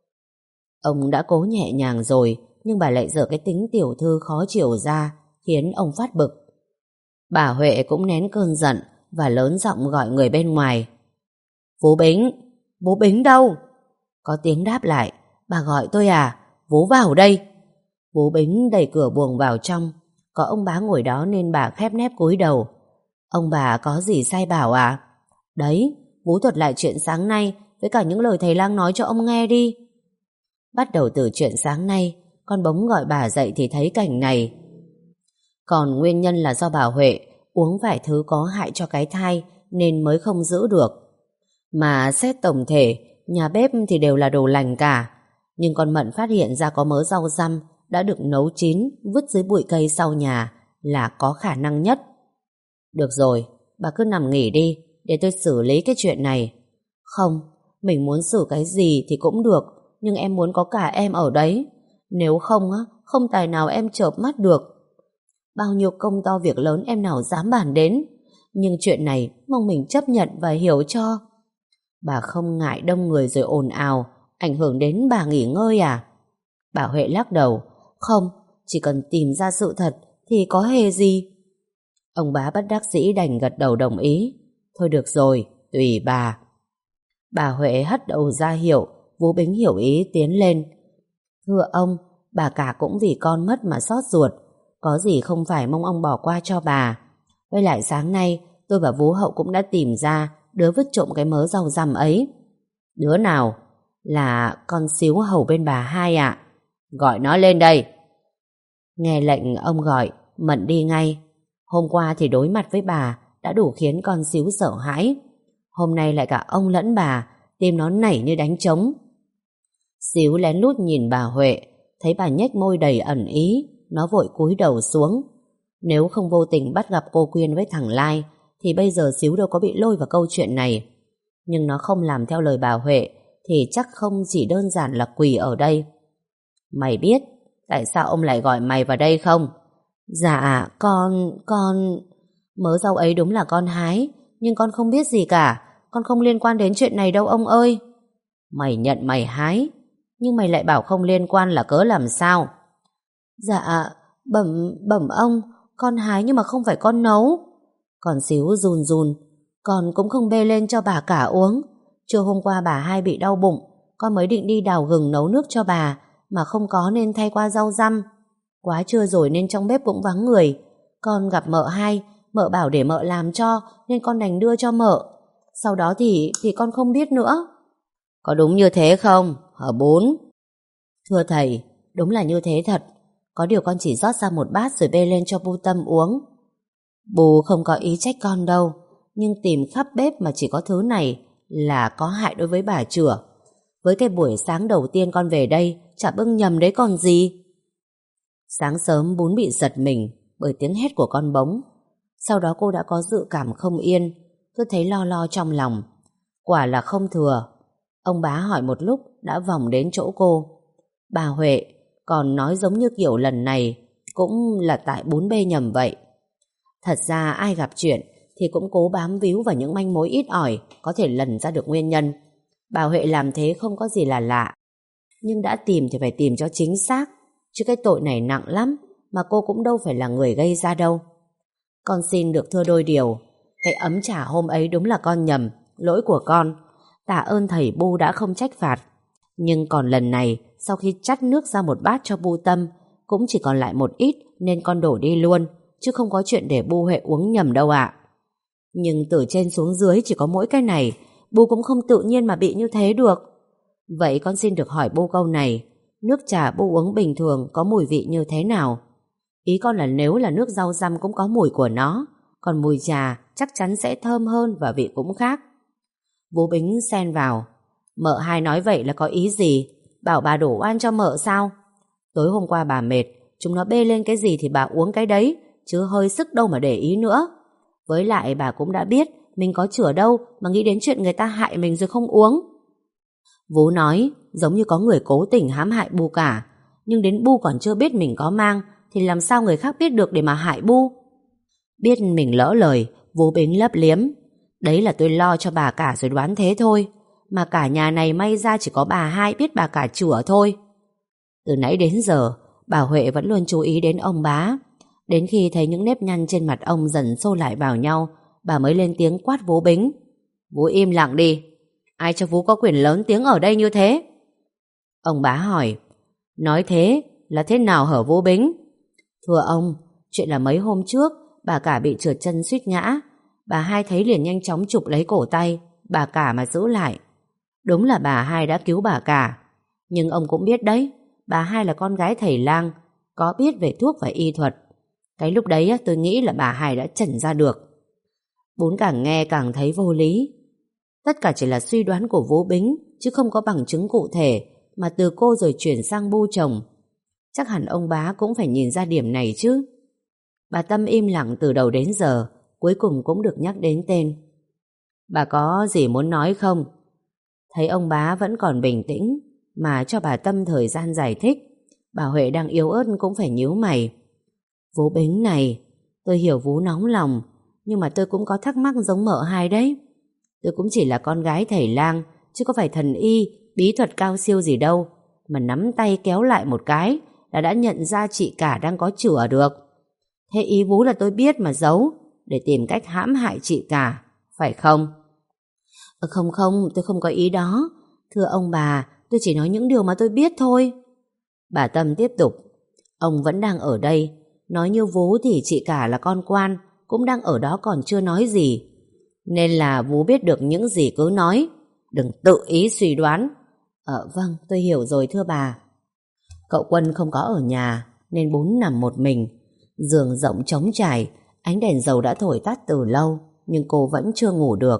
Ông đã cố nhẹ nhàng rồi, nhưng bà lại dở cái tính tiểu thư khó chịu ra, khiến ông phát bực. Bà Huệ cũng nén cơn giận và lớn giọng gọi người bên ngoài. Bố Bính, bố Bính đâu? Có tiếng đáp lại. Bà gọi tôi à? Bố vào đây. Bố Bính đẩy cửa buồng vào trong. Có ông bá ngồi đó nên bà khép nép cúi đầu. Ông bà có gì sai bảo à? Đấy, bố thuật lại chuyện sáng nay với cả những lời thầy lang nói cho ông nghe đi. Bắt đầu từ chuyện sáng nay, con bỗng gọi bà dậy thì thấy cảnh này. Còn nguyên nhân là do bà Huệ uống vài thứ có hại cho cái thai nên mới không giữ được. Mà xét tổng thể, nhà bếp thì đều là đồ lành cả. Nhưng con Mận phát hiện ra có mớ rau răm đã được nấu chín vứt dưới bụi cây sau nhà là có khả năng nhất. Được rồi, bà cứ nằm nghỉ đi, để tôi xử lý cái chuyện này. Không, mình muốn xử cái gì thì cũng được, nhưng em muốn có cả em ở đấy. Nếu không á, không tài nào em chợp mắt được. Bao nhiêu công to việc lớn em nào dám bàn đến. Nhưng chuyện này mong mình chấp nhận và hiểu cho. Bà không ngại đông người rồi ồn ào, ảnh hưởng đến bà nghỉ ngơi à? Bà Huệ lắc đầu. Không, chỉ cần tìm ra sự thật thì có hề gì. Ông bá bất đắc dĩ đành gật đầu đồng ý. Thôi được rồi, tùy bà. Bà Huệ hất đầu ra hiệu, Vũ Bính hiểu ý tiến lên. Thưa ông, bà cả cũng vì con mất mà xót ruột. Có gì không phải mong ông bỏ qua cho bà. Với lại sáng nay tôi và Vũ Hậu cũng đã tìm ra đứa vứt trộm cái mớ rau răm ấy. Đứa nào? Là con xíu hầu bên bà hai ạ. Gọi nó lên đây. Nghe lệnh ông gọi, Mận đi ngay. Hôm qua thì đối mặt với bà đã đủ khiến con xíu sợ hãi. Hôm nay lại cả ông lẫn bà, tim nó nảy như đánh trống. Xíu lén lút nhìn bà Huệ, thấy bà nhếch môi đầy ẩn ý, nó vội cúi đầu xuống. Nếu không vô tình bắt gặp cô Quyên với thằng Lai thì bây giờ Xíu đâu có bị lôi vào câu chuyện này. Nhưng nó không làm theo lời bà Huệ thì chắc không chỉ đơn giản là quỳ ở đây. Mày biết tại sao ông lại gọi mày vào đây không? Dạ con mớ rau ấy đúng là con hái, nhưng con không biết gì cả. Con không liên quan đến chuyện này đâu ông ơi. Mày nhận mày hái, nhưng mày lại bảo không liên quan là cớ làm sao? Dạ bẩm ông, con hái nhưng mà không phải con nấu. Còn Xíu run run. Con cũng không bê lên cho bà cả uống. Trưa hôm qua bà hai bị đau bụng, con mới định đi đào gừng nấu nước cho bà, mà không có nên thay qua rau răm. Quá trưa rồi nên trong bếp cũng vắng người. Con gặp mợ hai, mợ bảo để mợ làm cho, nên con đành đưa cho mợ. Sau đó thì con không biết nữa. Có đúng như thế không? Hả Bốn? Thưa thầy, đúng là như thế thật. Có điều con chỉ rót ra một bát rồi bê lên cho Bu Tâm uống. Bu không có ý trách con đâu, nhưng tìm khắp bếp mà chỉ có thứ này là có hại đối với bà chửa. Với cái buổi sáng đầu tiên con về đây, chả bưng nhầm đấy còn gì. Sáng sớm Bún bị giật mình bởi tiếng hét của con bống. Sau đó cô đã có dự cảm không yên, cứ thấy lo lo trong lòng. Quả là không thừa. Ông bá hỏi một lúc đã vòng đến chỗ cô. Bà Huệ còn nói giống như kiểu lần này cũng là tại Bún bê nhầm vậy. Thật ra ai gặp chuyện thì cũng cố bám víu vào những manh mối ít ỏi có thể lần ra được nguyên nhân. Bà Huệ làm thế không có gì là lạ. Nhưng đã tìm thì phải tìm cho chính xác, chứ cái tội này nặng lắm, mà cô cũng đâu phải là người gây ra đâu. Con xin được thưa đôi điều. Cái ấm trà hôm ấy đúng là con nhầm, lỗi của con. Tạ ơn thầy Bu đã không trách phạt. Nhưng còn lần này, sau khi chắt nước ra một bát cho Bu Tâm, cũng chỉ còn lại một ít nên con đổ đi luôn, chứ không có chuyện để Bu Huệ uống nhầm đâu ạ. Nhưng từ trên xuống dưới chỉ có mỗi cái này, Bu cũng không tự nhiên mà bị như thế được. Vậy con xin được hỏi Bu câu này, nước trà Bu uống bình thường có mùi vị như thế nào? Ý con là nếu là nước rau răm cũng có mùi của nó, còn mùi trà chắc chắn sẽ thơm hơn và vị cũng khác. Vũ Bính xen vào. Mợ hai nói vậy là có ý gì? Bảo bà đổ oan cho mợ sao? Tối hôm qua bà mệt, chúng nó bê lên cái gì thì bà uống cái đấy, chứ hơi sức đâu mà để ý nữa. Với lại bà cũng đã biết mình có chửa đâu mà nghĩ đến chuyện người ta hại mình rồi không uống. Vũ nói giống như có người cố tình hãm hại Bu cả. Nhưng đến Bu còn chưa biết mình có mang thì làm sao người khác biết được để mà hại Bu? Biết mình lỡ lời, Vũ Bính lấp liếm. Đấy là tôi lo cho bà cả rồi đoán thế thôi. Mà cả nhà này may ra chỉ có bà hai biết bà cả chửa thôi. Từ nãy đến giờ bà Huệ vẫn luôn chú ý đến ông bá. Đến khi thấy những nếp nhăn trên mặt ông dần xô lại vào nhau, bà mới lên tiếng quát Vũ Bính. Vũ im lặng đi. Ai cho Vũ có quyền lớn tiếng ở đây như thế? Ông bá hỏi. Nói thế là thế nào hở Vũ Bính? Thưa ông, chuyện là mấy hôm trước bà cả bị trượt chân suýt ngã. Bà hai thấy liền nhanh chóng chụp lấy cổ tay bà cả mà giữ lại. Đúng là bà hai đã cứu bà cả. Nhưng ông cũng biết đấy, bà hai là con gái thầy lang, có biết về thuốc và y thuật. Cái lúc đấy tôi nghĩ là bà hai đã chẩn ra được. Bốn càng nghe càng thấy vô lý. Tất cả chỉ là suy đoán của Vũ Bính, chứ không có bằng chứng cụ thể, mà từ cô rồi chuyển sang Bu chồng. Chắc hẳn ông bá cũng phải nhìn ra điểm này chứ. Bà Tâm im lặng từ đầu đến giờ, cuối cùng cũng được nhắc đến tên. Bà có gì muốn nói không? Thấy ông bá vẫn còn bình tĩnh mà cho bà Tâm thời gian giải thích, bà Huệ đang yếu ớt cũng phải nhíu mày. Vú Bính này, tôi hiểu vú nóng lòng, nhưng mà tôi cũng có thắc mắc giống mợ hai đấy. Tôi cũng chỉ là con gái thầy lang, chứ có phải thần y, bí thuật cao siêu gì đâu, mà nắm tay kéo lại một cái là đã nhận ra chị cả đang có chửa được. Thế ý vú là tôi biết mà giấu, để tìm cách hãm hại chị cả, phải không? Không không, tôi không có ý đó. Thưa ông bà, tôi chỉ nói những điều mà tôi biết thôi. Bà Tâm tiếp tục. Ông vẫn đang ở đây. Nói như vú thì chị cả là con quan, cũng đang ở đó còn chưa nói gì. Nên là vú biết được những gì cứ nói, đừng tự ý suy đoán. Vâng, tôi hiểu rồi thưa bà. Cậu Quân không có ở nhà, nên Bún nằm một mình. Giường rộng trống trải, ánh đèn dầu đã thổi tắt từ lâu, nhưng cô vẫn chưa ngủ được.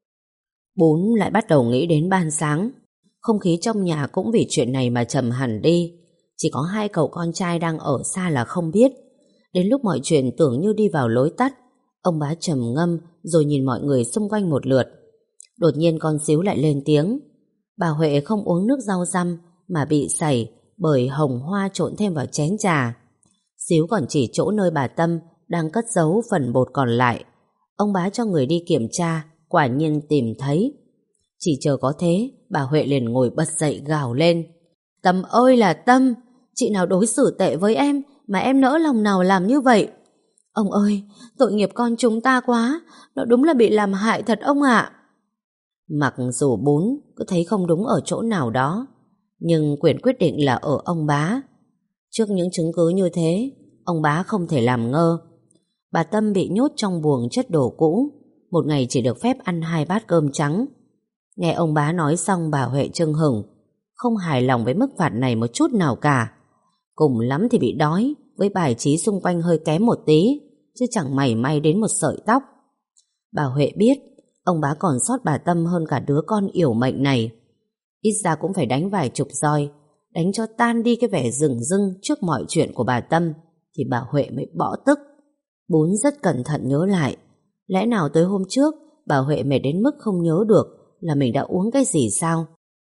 Bún lại bắt đầu nghĩ đến ban sáng. Không khí trong nhà cũng vì chuyện này mà trầm hẳn đi. Chỉ có hai cậu con trai đang ở xa là không biết. Đến lúc mọi chuyện tưởng như đi vào lối tắt, ông bá trầm ngâm rồi nhìn mọi người xung quanh một lượt. Đột nhiên con Xíu lại lên tiếng. Bà Huệ không uống nước rau răm mà bị sảy bởi hồng hoa trộn thêm vào chén trà. Xíu còn chỉ chỗ nơi bà Tâm đang cất giấu phần bột còn lại. Ông bá cho người đi kiểm tra, quả nhiên tìm thấy. Chỉ chờ có thế, bà Huệ liền ngồi bật dậy gào lên. Tâm ơi là Tâm, chị nào đối xử tệ với em mà em nỡ lòng nào làm như vậy? Ông ơi, tội nghiệp con chúng ta quá, nó đúng là bị làm hại thật ông ạ. Mặc dù Bún cứ thấy không đúng ở chỗ nào đó, nhưng quyền quyết định là ở ông bá. Trước những chứng cứ như thế, ông bá không thể làm ngơ. Bà Tâm bị nhốt trong buồng chất đồ cũ, một ngày chỉ được phép ăn 2 bát cơm trắng. Nghe ông bá nói xong, bà Huệ chưng hửng, không hài lòng với mức phạt này một chút nào cả. Cùng lắm thì bị đói, với bài trí xung quanh hơi kém một tí, chứ chẳng mảy may đến một sợi tóc. Bà Huệ biết ông bá còn sót bà Tâm hơn cả đứa con yểu mệnh này. Ít ra cũng phải đánh vài chục roi, đánh cho tan đi cái vẻ rừng rưng trước mọi chuyện của bà Tâm, thì bà Huệ mới bỏ tức. Bún rất cẩn thận nhớ lại, lẽ nào tới hôm trước bà Huệ mệt đến mức không nhớ được là mình đã uống cái gì sao?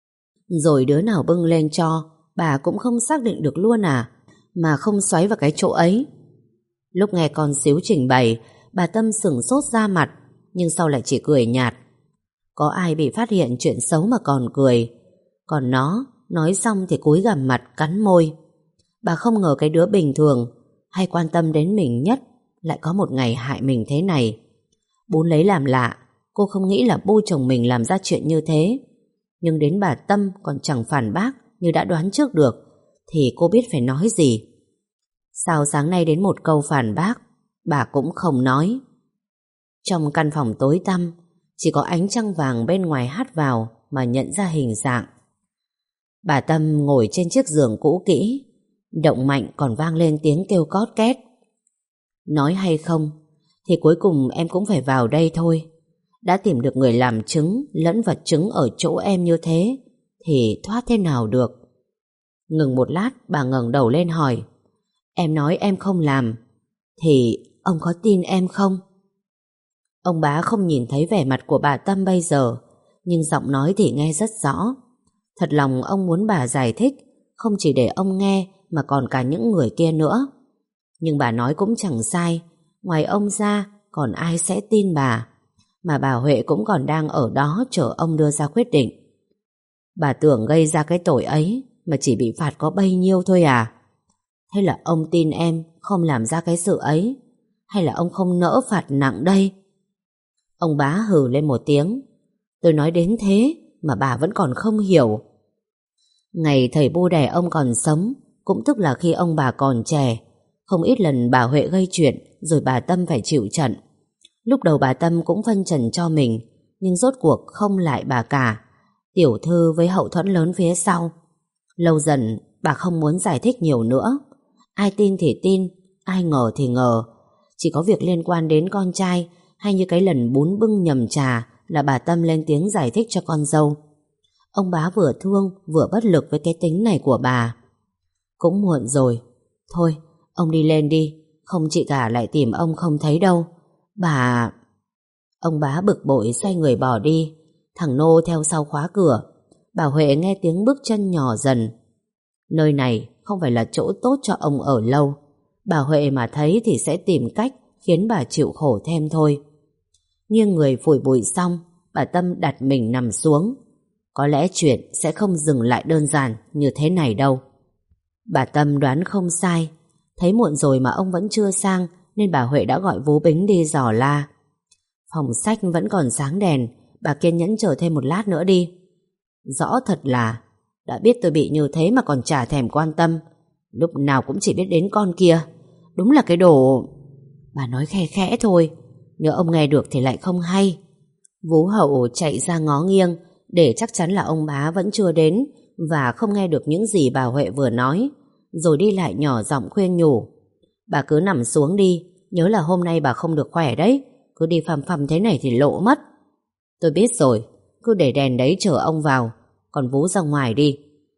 Rồi đứa nào bưng lên cho, bà cũng không xác định được luôn à, mà không xoáy vào cái chỗ ấy. Lúc nghe con Xíu trình bày, bà Tâm sửng sốt ra mặt, nhưng sau lại chỉ cười nhạt. Có ai bị phát hiện chuyện xấu mà còn cười? Còn nó, nói xong thì cúi gằm mặt cắn môi. Bà không ngờ cái đứa bình thường hay quan tâm đến mình nhất lại có một ngày hại mình thế này. Bún lấy làm lạ, cô không nghĩ là bu chồng mình làm ra chuyện như thế. Nhưng đến bà Tâm còn chẳng phản bác như đã đoán trước được, thì cô biết phải nói gì. Sao sáng nay đến một câu phản bác bà cũng không nói. Trong căn phòng tối tăm, chỉ có ánh trăng vàng bên ngoài hắt vào mà nhận ra hình dạng. Bà Tâm ngồi trên chiếc giường cũ kỹ, động mạnh còn vang lên tiếng kêu cót két. Nói hay không thì cuối cùng em cũng phải vào đây thôi. Đã tìm được người làm chứng lẫn vật chứng ở chỗ em như thế thì thoát thế nào được. Ngừng một lát, bà ngẩng đầu lên hỏi. Em nói em không làm thì ông có tin em không? Ông bá không nhìn thấy vẻ mặt của bà Tâm bây giờ, nhưng giọng nói thì nghe rất rõ. Thật lòng ông muốn bà giải thích, không chỉ để ông nghe mà còn cả những người kia nữa. Nhưng bà nói cũng chẳng sai, ngoài ông ra còn ai sẽ tin bà. Mà bà Huệ cũng còn đang ở đó chờ ông đưa ra quyết định. Bà tưởng gây ra cái tội ấy mà chỉ bị phạt có bấy nhiêu thôi à? Thế là ông tin em không làm ra cái sự ấy, hay là ông không nỡ phạt nặng đây? Ông bá hừ lên một tiếng. Tôi nói đến thế mà bà vẫn còn không hiểu. Ngày thầy Bu đẻ ông còn sống, cũng tức là khi ông bà còn trẻ, không ít lần bà Huệ gây chuyện rồi bà Tâm phải chịu trận. Lúc đầu bà Tâm cũng phân trần cho mình, nhưng rốt cuộc không lại bà cả. Tiểu thư với hậu thuẫn lớn phía sau. Lâu dần bà không muốn giải thích nhiều nữa. Ai tin thì tin, ai ngờ thì ngờ. Chỉ có việc liên quan đến con trai, hay như cái lần Bún bưng nhầm trà, là bà Tâm lên tiếng giải thích cho con dâu. Ông bá vừa thương vừa bất lực với cái tính này của bà. Cũng muộn rồi, thôi ông đi lên đi, không chị cả lại tìm ông không thấy đâu. Bà... Ông bá bực bội xoay người bỏ đi. Thằng Nô theo sau khóa cửa. Bà Huệ nghe tiếng bước chân nhỏ dần. Nơi này không phải là chỗ tốt cho ông ở lâu. Bà Huệ mà thấy thì sẽ tìm cách khiến bà chịu khổ thêm thôi. Nghiêng người phủi bụi xong, bà Tâm đặt mình nằm xuống. Có lẽ chuyện sẽ không dừng lại đơn giản như thế này đâu. Bà Tâm đoán không sai. Thấy muộn rồi mà ông vẫn chưa sang, nên bà Huệ đã gọi Vú Bính đi dò la. Phòng sách vẫn còn sáng đèn, bà kiên nhẫn chờ thêm một lát nữa đi. Rõ thật là đã biết tôi bị như thế mà còn chả thèm quan tâm. Lúc nào cũng chỉ biết đến con kia. Đúng là cái đồ... Bà nói khe khẽ thôi, nếu ông nghe được thì lại không hay. Vú Hậu chạy ra ngó nghiêng để chắc chắn là ông bá vẫn chưa đến và không nghe được những gì bà Huệ vừa nói, rồi đi lại nhỏ giọng khuyên nhủ. Bà cứ nằm xuống đi, nhớ là hôm nay bà không được khỏe đấy. Cứ đi phằm phằm thế này thì lộ mất. Tôi biết rồi, cứ để đèn đấy chờ ông vào. Còn Vú ra ngoài đi.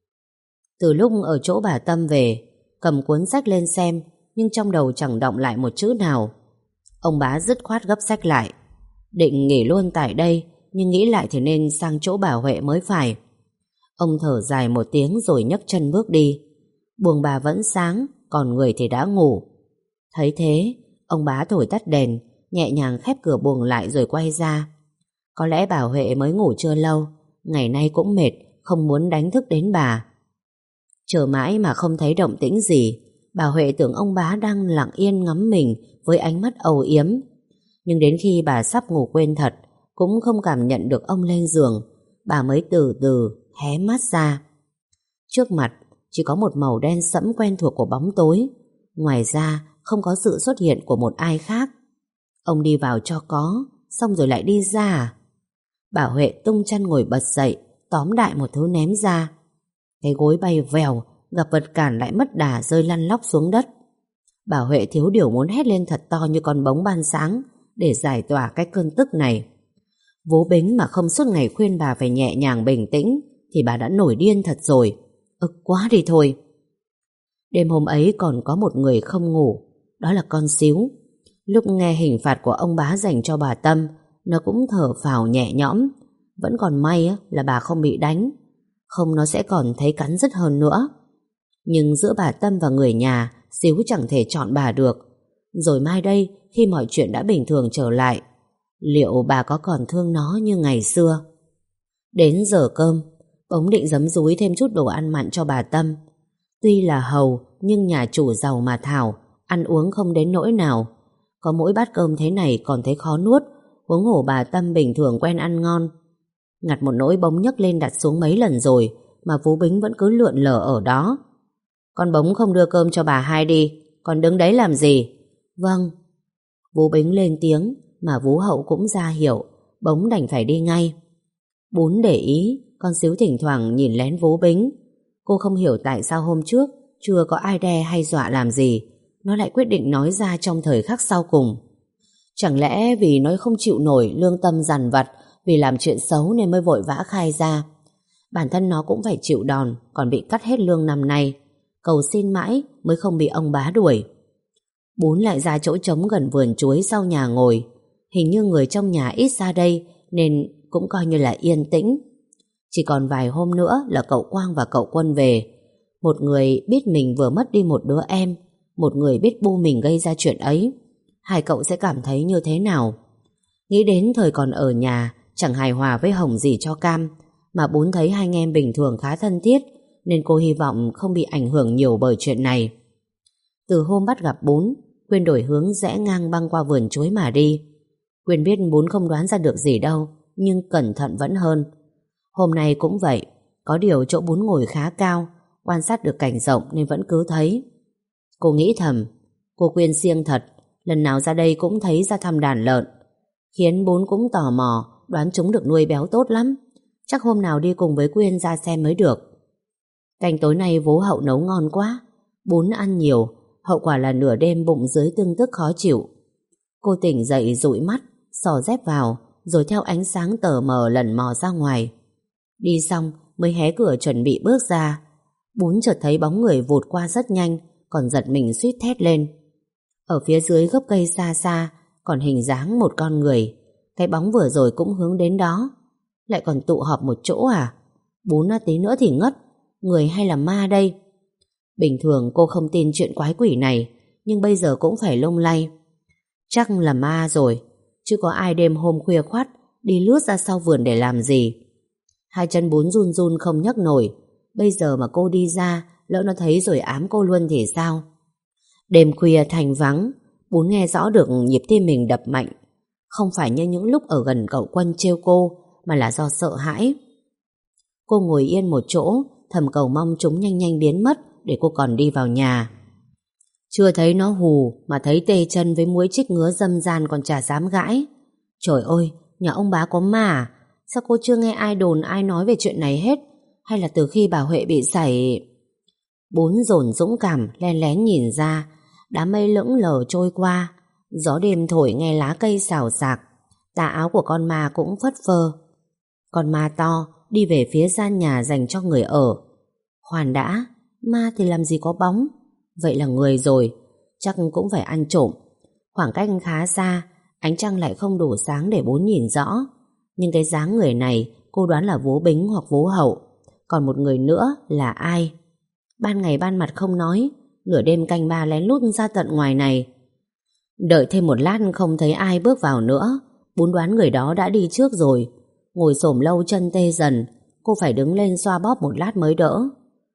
Từ lúc ở chỗ bà Tâm về, cầm cuốn sách lên xem, nhưng trong đầu chẳng động lại một chữ nào. Ông bá dứt khoát gấp sách lại. Định nghỉ luôn tại đây, nhưng nghĩ lại thì nên sang chỗ bà Huệ mới phải. Ông thở dài một tiếng rồi nhấc chân bước đi. Buồng bà vẫn sáng, còn người thì đã ngủ. Thấy thế, ông bá thổi tắt đèn, nhẹ nhàng khép cửa buồng lại rồi quay ra. Có lẽ bà Huệ mới ngủ chưa lâu, ngày nay cũng mệt, không muốn đánh thức đến bà. Chờ mãi mà không thấy động tĩnh gì, bà Huệ tưởng ông bá đang lặng yên ngắm mình với ánh mắt âu yếm. Nhưng đến khi bà sắp ngủ quên thật, cũng không cảm nhận được ông lên giường, bà mới từ từ hé mắt ra. Trước mặt chỉ có một màu đen sẫm quen thuộc của bóng tối. Ngoài ra không có sự xuất hiện của một ai khác. Ông đi vào cho có, xong rồi lại đi ra à? Bà Huệ tung chăn ngồi bật dậy, tóm đại một thứ ném ra. Cái gối bay vèo, gặp vật cản lại mất đà rơi lăn lóc xuống đất. Bà Huệ thiếu điều muốn hét lên thật to như con bóng ban sáng để giải tỏa cái cơn tức này. Vú Bính mà không suốt ngày khuyên bà phải nhẹ nhàng bình tĩnh thì bà đã nổi điên thật rồi. Ức quá đi thôi. Đêm hôm ấy còn có một người không ngủ, đó là con Xíu. Lúc nghe hình phạt của ông bá dành cho bà Tâm, nó cũng thở phào nhẹ nhõm. Vẫn còn may là bà không bị đánh, không nó sẽ còn thấy cắn rứt hơn nữa. Nhưng giữa bà Tâm và người nhà, Xíu chẳng thể chọn bà được. Rồi mai đây, khi mọi chuyện đã bình thường trở lại, liệu bà có còn thương nó như ngày xưa? Đến giờ cơm, Bống định giấm dúi thêm chút đồ ăn mặn cho bà Tâm. Tuy là hầu, nhưng nhà chủ giàu mà thảo, ăn uống không đến nỗi nào. Có mỗi bát cơm thế này còn thấy khó nuốt, huống hồ bà Tâm bình thường quen ăn ngon. Ngặt một nỗi Bống nhấc lên đặt xuống mấy lần rồi, mà Vú Bính vẫn cứ lượn lờ ở đó. Con Bống không đưa cơm cho bà hai đi, còn đứng đấy làm gì? Vâng. Vú Bính lên tiếng, mà Vú Hậu cũng ra hiệu, Bống đành phải đi ngay. Bún để ý, con Xíu thỉnh thoảng nhìn lén Vú Bính. Cô không hiểu tại sao hôm trước chưa có ai đe hay dọa làm gì, nó lại quyết định nói ra trong thời khắc sau cùng. Chẳng lẽ vì nó không chịu nổi lương tâm dằn vặt vì làm chuyện xấu nên mới vội vã khai ra? Bản thân nó cũng phải chịu đòn, còn bị cắt hết lương năm nay. Cầu xin mãi mới không bị ông bá đuổi. Bún lại ra chỗ trống gần vườn chuối sau nhà ngồi. Hình như người trong nhà ít ra đây nên cũng coi như là yên tĩnh. Chỉ còn vài hôm nữa là cậu Quang và cậu Quân về. Một người biết mình vừa mất đi một đứa em, một người biết bu mình gây ra chuyện ấy. Hai cậu sẽ cảm thấy như thế nào? Nghĩ đến thời còn ở nhà chẳng hài hòa với Hồng gì cho cam, mà Bún thấy hai anh em bình thường khá thân thiết, nên cô hy vọng không bị ảnh hưởng nhiều bởi chuyện này. Từ hôm bắt gặp Bún, Quyên đổi hướng rẽ ngang băng qua vườn chuối mà đi. Quyên biết Bún không đoán ra được gì đâu, nhưng cẩn thận vẫn hơn. Hôm nay cũng vậy, có điều chỗ Bún ngồi khá cao, quan sát được cảnh rộng nên vẫn cứ thấy. Cô nghĩ thầm, cô Quyên siêng thật, lần nào ra đây cũng thấy ra thăm đàn lợn, khiến Bún cũng tò mò, đoán chúng được nuôi béo tốt lắm. Chắc hôm nào đi cùng với Quyên ra xem mới được. Canh tối nay Vú Hậu nấu ngon quá, Bún ăn nhiều, hậu quả là nửa đêm bụng dưới tưng tức khó chịu. Cô tỉnh dậy dụi mắt, xỏ dép vào, rồi theo ánh sáng tờ mờ lần mò ra ngoài. Đi xong mới hé cửa chuẩn bị bước ra. Bún chợt thấy bóng người vụt qua rất nhanh, còn giật mình suýt thét lên. Ở phía dưới gốc cây xa xa, còn hình dáng một con người. Cái bóng vừa rồi cũng hướng đến đó. Lại còn tụ họp một chỗ à? Bún tí nữa thì ngất. Người hay là ma đây? Bình thường cô không tin chuyện quái quỷ này, nhưng bây giờ cũng phải lung lay. Chắc là ma rồi, chứ có ai đêm hôm khuya khoắt đi lướt ra sau vườn để làm gì. Hai chân Bún run run không nhấc nổi. Bây giờ mà cô đi ra, lỡ nó thấy rồi ám cô luôn thì sao? Đêm khuya thành vắng, Bún nghe rõ được nhịp tim mình đập mạnh. Không phải như những lúc ở gần cậu Quân trêu cô, mà là do sợ hãi. Cô ngồi yên một chỗ, thầm cầu mong chúng nhanh nhanh biến mất để cô còn đi vào nhà. Chưa thấy nó hù mà thấy tê chân với muỗi chích ngứa dâm gian còn chả dám gãi. Trời ơi, nhà ông bá có ma à? Sao cô chưa nghe ai đồn ai nói về chuyện này hết? Hay là từ khi bà Huệ bị sảy? Bún dồn dũng cảm len lén nhìn ra. Đám mây lững lờ trôi qua, gió đêm thổi nghe lá cây xào xạc. Tà áo của con ma cũng phất phơ. Con ma to đi về phía gian nhà dành cho người ở. Khoan đã, ma thì làm gì có bóng? Vậy là người rồi, chắc cũng phải ăn trộm. Khoảng cách khá xa, ánh trăng lại không đủ sáng để Bún nhìn rõ. Nhưng cái dáng người này cô đoán là Vú Bính hoặc Vú Hậu. Còn một người nữa là ai? Ban ngày ban mặt không nói, nửa đêm canh ba lén lút ra tận ngoài này. Đợi thêm một lát không thấy ai bước vào nữa. Bún đoán người đó đã đi trước rồi. Ngồi xổm lâu chân tê dần, cô phải đứng lên xoa bóp một lát mới đỡ.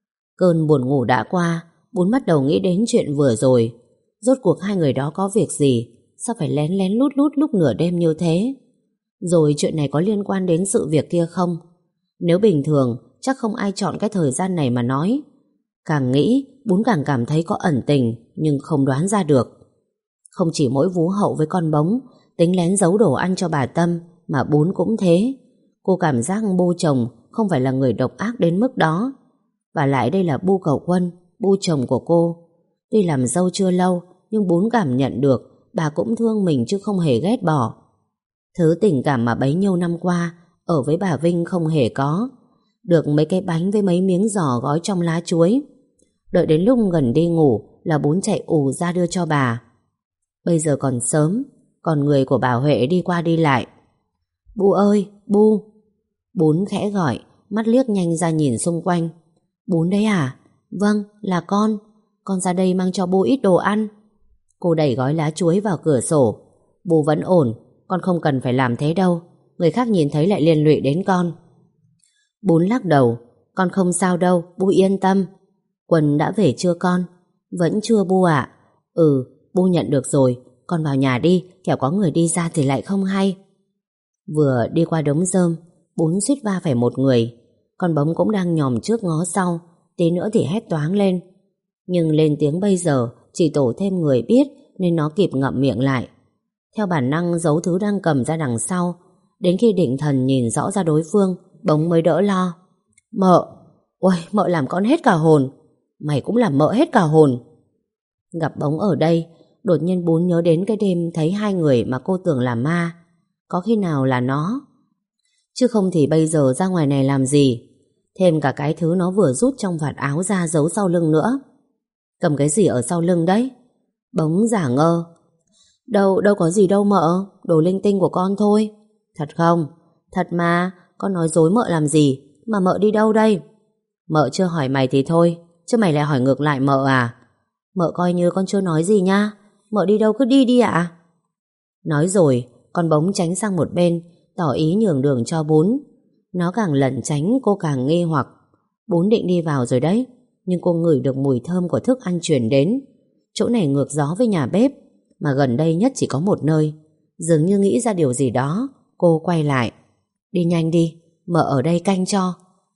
Cơn buồn ngủ đã qua, Bún bắt đầu nghĩ đến chuyện vừa rồi. Rốt cuộc hai người đó có việc gì? Sao phải lén lén lút lút lúc nửa đêm như thế? Rồi chuyện này có liên quan đến sự việc kia không? Nếu bình thường chắc không ai chọn cái thời gian này mà nói. Càng nghĩ Bún càng cảm thấy có ẩn tình, nhưng không đoán ra được. Không chỉ mỗi Vú Hậu với con Bống tính lén giấu đồ ăn cho bà Tâm, mà Bún cũng thế. Cô cảm giác Bu chồng không phải là người độc ác đến mức đó. Và lại đây là Bu Cẩu Quân, Bu chồng của cô. Tuy làm dâu chưa lâu, nhưng Bún cảm nhận được bà cũng thương mình chứ không hề ghét bỏ. Thứ tình cảm mà bấy nhiêu năm qua ở với bà Vinh không hề có. Được mấy cái bánh với mấy miếng giò gói trong lá chuối. Đợi đến lúc gần đi ngủ là Bún chạy ù ra đưa cho bà. Bây giờ còn sớm, còn người của bà Huệ đi qua đi lại. Bu ơi, Bu. Bún khẽ gọi, mắt liếc nhanh ra nhìn xung quanh. Bún đấy à? Vâng, là con ra đây mang cho Bu ít đồ ăn. Cô đẩy gói lá chuối vào cửa sổ. Bu vẫn ổn, con không cần phải làm thế đâu. Người khác nhìn thấy lại liên lụy đến con. Bún lắc đầu. Con không sao đâu, Bu yên tâm. Quân đã về chưa con? Vẫn chưa Bu ạ. Bu nhận được rồi. Con vào nhà đi, kẻo có người đi ra thì lại không hay. Vừa đi qua đống rơm, Bún suýt va phải một người. Con Bống cũng đang nhòm trước ngó sau, tí nữa thì hét toáng lên. Nhưng lên tiếng bây giờ chỉ tổ thêm người biết, nên nó kịp ngậm miệng lại. Theo bản năng giấu thứ đang cầm ra đằng sau. Đến khi định thần nhìn rõ ra đối phương, Bống mới đỡ lo. Mợ. Ôi, mợ làm con hết cả hồn. Mày cũng làm mợ hết cả hồn. Gặp Bống ở đây, đột nhiên Bún nhớ đến cái đêm thấy hai người mà cô tưởng là ma. Có khi nào là nó? Chứ không thì bây giờ ra ngoài này làm gì? Thêm cả cái thứ nó vừa rút trong vạt áo ra giấu sau lưng nữa. Cầm cái gì ở sau lưng đấy? Bống giả ngơ. Đâu có gì đâu mợ, đồ linh tinh của con thôi. Thật không? Thật mà, con nói dối mợ làm gì? Mà mợ đi đâu đây? Mợ chưa hỏi mày thì thôi, chứ mày lại hỏi ngược lại mợ à? Mợ coi như con chưa nói gì nha. Mợ đi đâu cứ đi đi ạ. Nói rồi, con Bống tránh sang một bên, tỏ ý nhường đường cho Bún. Nó càng lẩn tránh cô càng nghi hoặc. Bún định đi vào rồi đấy, nhưng cô ngửi được mùi thơm của thức ăn truyền đến. Chỗ này ngược gió với nhà bếp, mà gần đây nhất chỉ có một nơi. Dường như nghĩ ra điều gì đó, cô quay lại. Đi nhanh đi, mợ ở đây canh cho.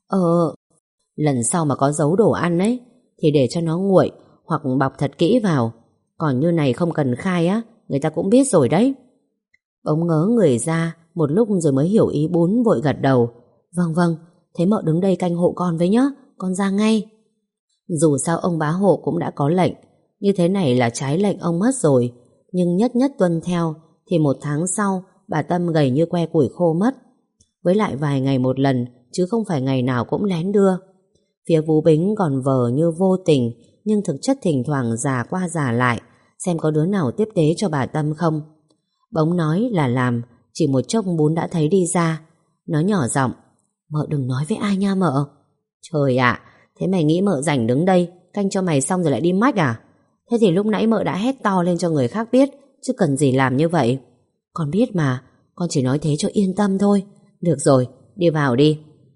Lần sau mà có giấu đồ ăn ấy thì để cho nó nguội, hoặc bọc thật kỹ vào. Còn như này không cần khai á, người ta cũng biết rồi đấy. Bỗng ngớ người ra một lúc rồi mới hiểu ý Bún, vội gật đầu. Vâng, thế mợ đứng đây canh hộ con với nhá, con ra ngay. Dù sao ông bá hộ cũng đã có lệnh, như thế này là trái lệnh ông mất rồi, nhưng nhất tuân theo thì một tháng sau bà Tâm gầy như que củi khô mất. Với lại vài ngày một lần, chứ không phải ngày nào cũng lén đưa. Phía Vú Bính còn vờ như vô tình, nhưng thực chất thỉnh thoảng già qua già lại, xem có đứa nào tiếp tế cho bà Tâm không. Bỗng nói là làm, chỉ một chốc Bún đã thấy đi ra. Nó nhỏ giọng: Mợ đừng nói với ai nha mợ. Trời ạ, thế mày nghĩ mợ rảnh đứng đây canh cho mày xong rồi lại đi mách à? Thế thì lúc nãy mợ đã hét to lên cho người khác biết, chứ cần gì làm như vậy. Con biết mà, con chỉ nói thế cho yên tâm thôi. Được rồi, đi vào đi.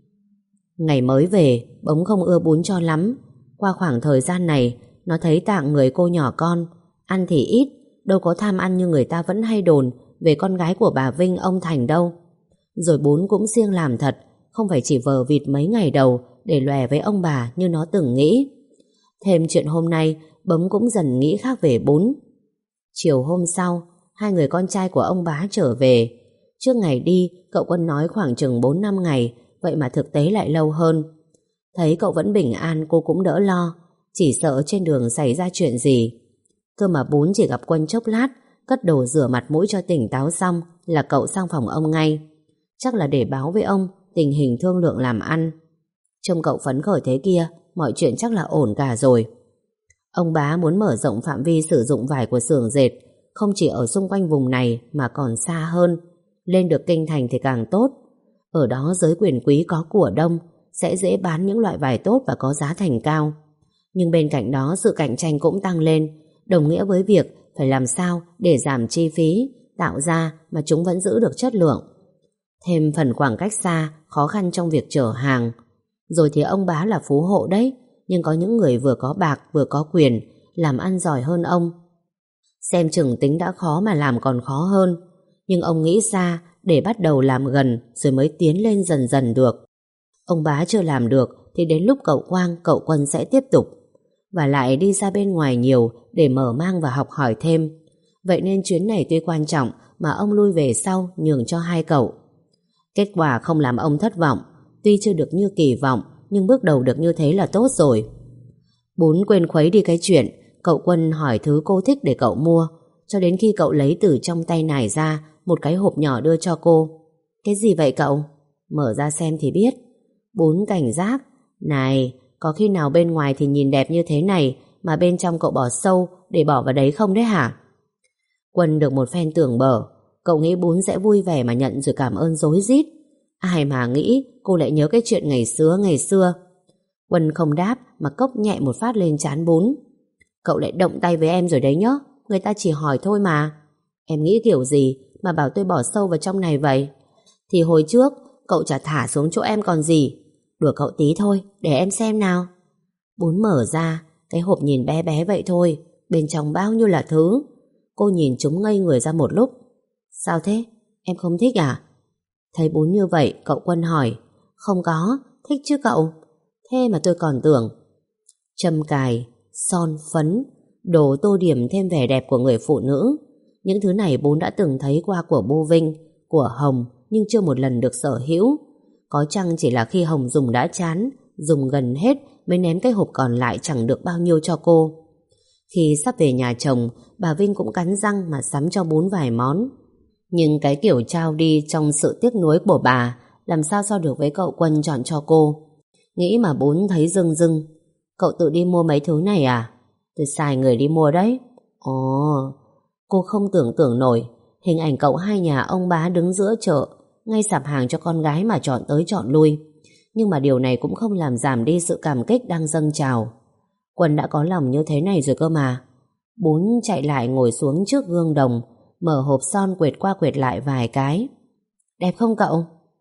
Ngày mới về, bỗng không ưa Bún cho lắm. Qua khoảng thời gian này, nó thấy tạng người cô nhỏ con, ăn thì ít, đâu có tham ăn như người ta vẫn hay đồn về con gái của bà Vinh ông Thành đâu. Rồi Bún cũng siêng làm thật, không phải chỉ vờ vịt mấy ngày đầu để lòe với ông bà như nó từng nghĩ. Thêm chuyện hôm nay, Bấm cũng dần nghĩ khác về Bún. Chiều hôm sau, hai người con trai của ông bá trở về. Trước ngày đi, cậu Quân nói khoảng chừng 4-5 ngày, vậy mà thực tế lại lâu hơn. Thấy cậu vẫn bình an, cô cũng đỡ lo, chỉ sợ trên đường xảy ra chuyện gì. Cơ mà Bún chỉ gặp Quân chốc lát, cất đồ rửa mặt mũi cho tỉnh táo xong là cậu sang phòng ông ngay. Chắc là để báo với ông tình hình thương lượng làm ăn. Trông cậu phấn khởi thế kia, mọi chuyện chắc là ổn cả rồi. Ông bá muốn mở rộng phạm vi sử dụng vải của xưởng dệt, không chỉ ở xung quanh vùng này mà còn xa hơn. Lên được kinh thành thì càng tốt. Ở đó giới quyền quý có của đông, sẽ dễ bán những loại vải tốt và có giá thành cao. Nhưng bên cạnh đó sự cạnh tranh cũng tăng lên, đồng nghĩa với việc phải làm sao để giảm chi phí, tạo ra mà chúng vẫn giữ được chất lượng. Thêm phần khoảng cách xa, khó khăn trong việc chở hàng. Rồi thì ông bá là phú hộ đấy, nhưng có những người vừa có bạc vừa có quyền, làm ăn giỏi hơn ông. Xem chừng tính đã khó mà làm còn khó hơn. Nhưng ông nghĩ xa để bắt đầu làm gần rồi mới tiến lên dần dần được. Ông bá chưa làm được thì đến lúc cậu Quang, cậu Quân sẽ tiếp tục. Và lại đi ra bên ngoài nhiều để mở mang và học hỏi thêm. Vậy nên chuyến này tuy quan trọng mà ông lui về sau nhường cho hai cậu. Kết quả không làm ông thất vọng. Tuy chưa được như kỳ vọng, nhưng bước đầu được như thế là tốt rồi. Bún quên khuấy đi cái chuyện cậu Quân hỏi thứ cô thích để cậu mua, cho đến khi cậu lấy từ trong tay nải ra một cái hộp nhỏ đưa cho cô. Cái gì vậy cậu? Mở ra xem thì biết. Bún cảnh giác. Này, có khi nào bên ngoài thì nhìn đẹp như thế này mà bên trong cậu bỏ sâu để bỏ vào đấy không đấy hả? Quân được một phen tưởng bở. Cậu nghĩ Bún sẽ vui vẻ mà nhận rồi cảm ơn rối rít. Ai mà nghĩ cô lại nhớ cái chuyện ngày xưa. Quân không đáp mà cốc nhẹ một phát lên trán Bún. Cậu lại động tay với em rồi đấy nhá. Người ta chỉ hỏi thôi mà. Em nghĩ kiểu gì mà bảo tôi bỏ sâu vào trong này vậy? Thì hồi trước cậu chả thả xuống chỗ em còn gì. Đùa cậu tí thôi, để em xem nào. Bún mở ra, cái hộp nhìn bé bé vậy thôi, bên trong bao nhiêu là thứ. Cô nhìn chúng ngây người ra một lúc. Sao thế? Em không thích à? Thấy Bún như vậy, cậu Quân hỏi. Không có, thích chứ cậu. Thế mà tôi còn tưởng. Châm cài, son phấn, đồ tô điểm thêm vẻ đẹp của người phụ nữ. Những thứ này Bún đã từng thấy qua của Bô Vinh, của Hồng, nhưng chưa một lần được sở hữu. Có chăng chỉ là khi Hồng dùng đã chán, dùng gần hết mới ném cái hộp còn lại chẳng được bao nhiêu cho cô. Khi sắp về nhà chồng, bà Vinh cũng cắn răng mà sắm cho Bún vài món. Nhưng cái kiểu trao đi trong sự tiếc nuối của bà làm sao so được với cậu Quân chọn cho cô. Nghĩ mà Bún thấy rưng rưng. Cậu tự đi mua mấy thứ này à? Tôi sai người đi mua đấy. Ồ, cô không tưởng tượng nổi hình ảnh cậu hai nhà ông bá đứng giữa chợ, ngay sạp hàng cho con gái mà chọn tới chọn lui. Nhưng mà điều này cũng không làm giảm đi sự cảm kích đang dâng trào. Quân đã có lòng như thế này rồi cơ mà. Bún chạy lại ngồi xuống trước gương đồng, mở hộp son quệt qua quệt lại vài cái. Đẹp không cậu?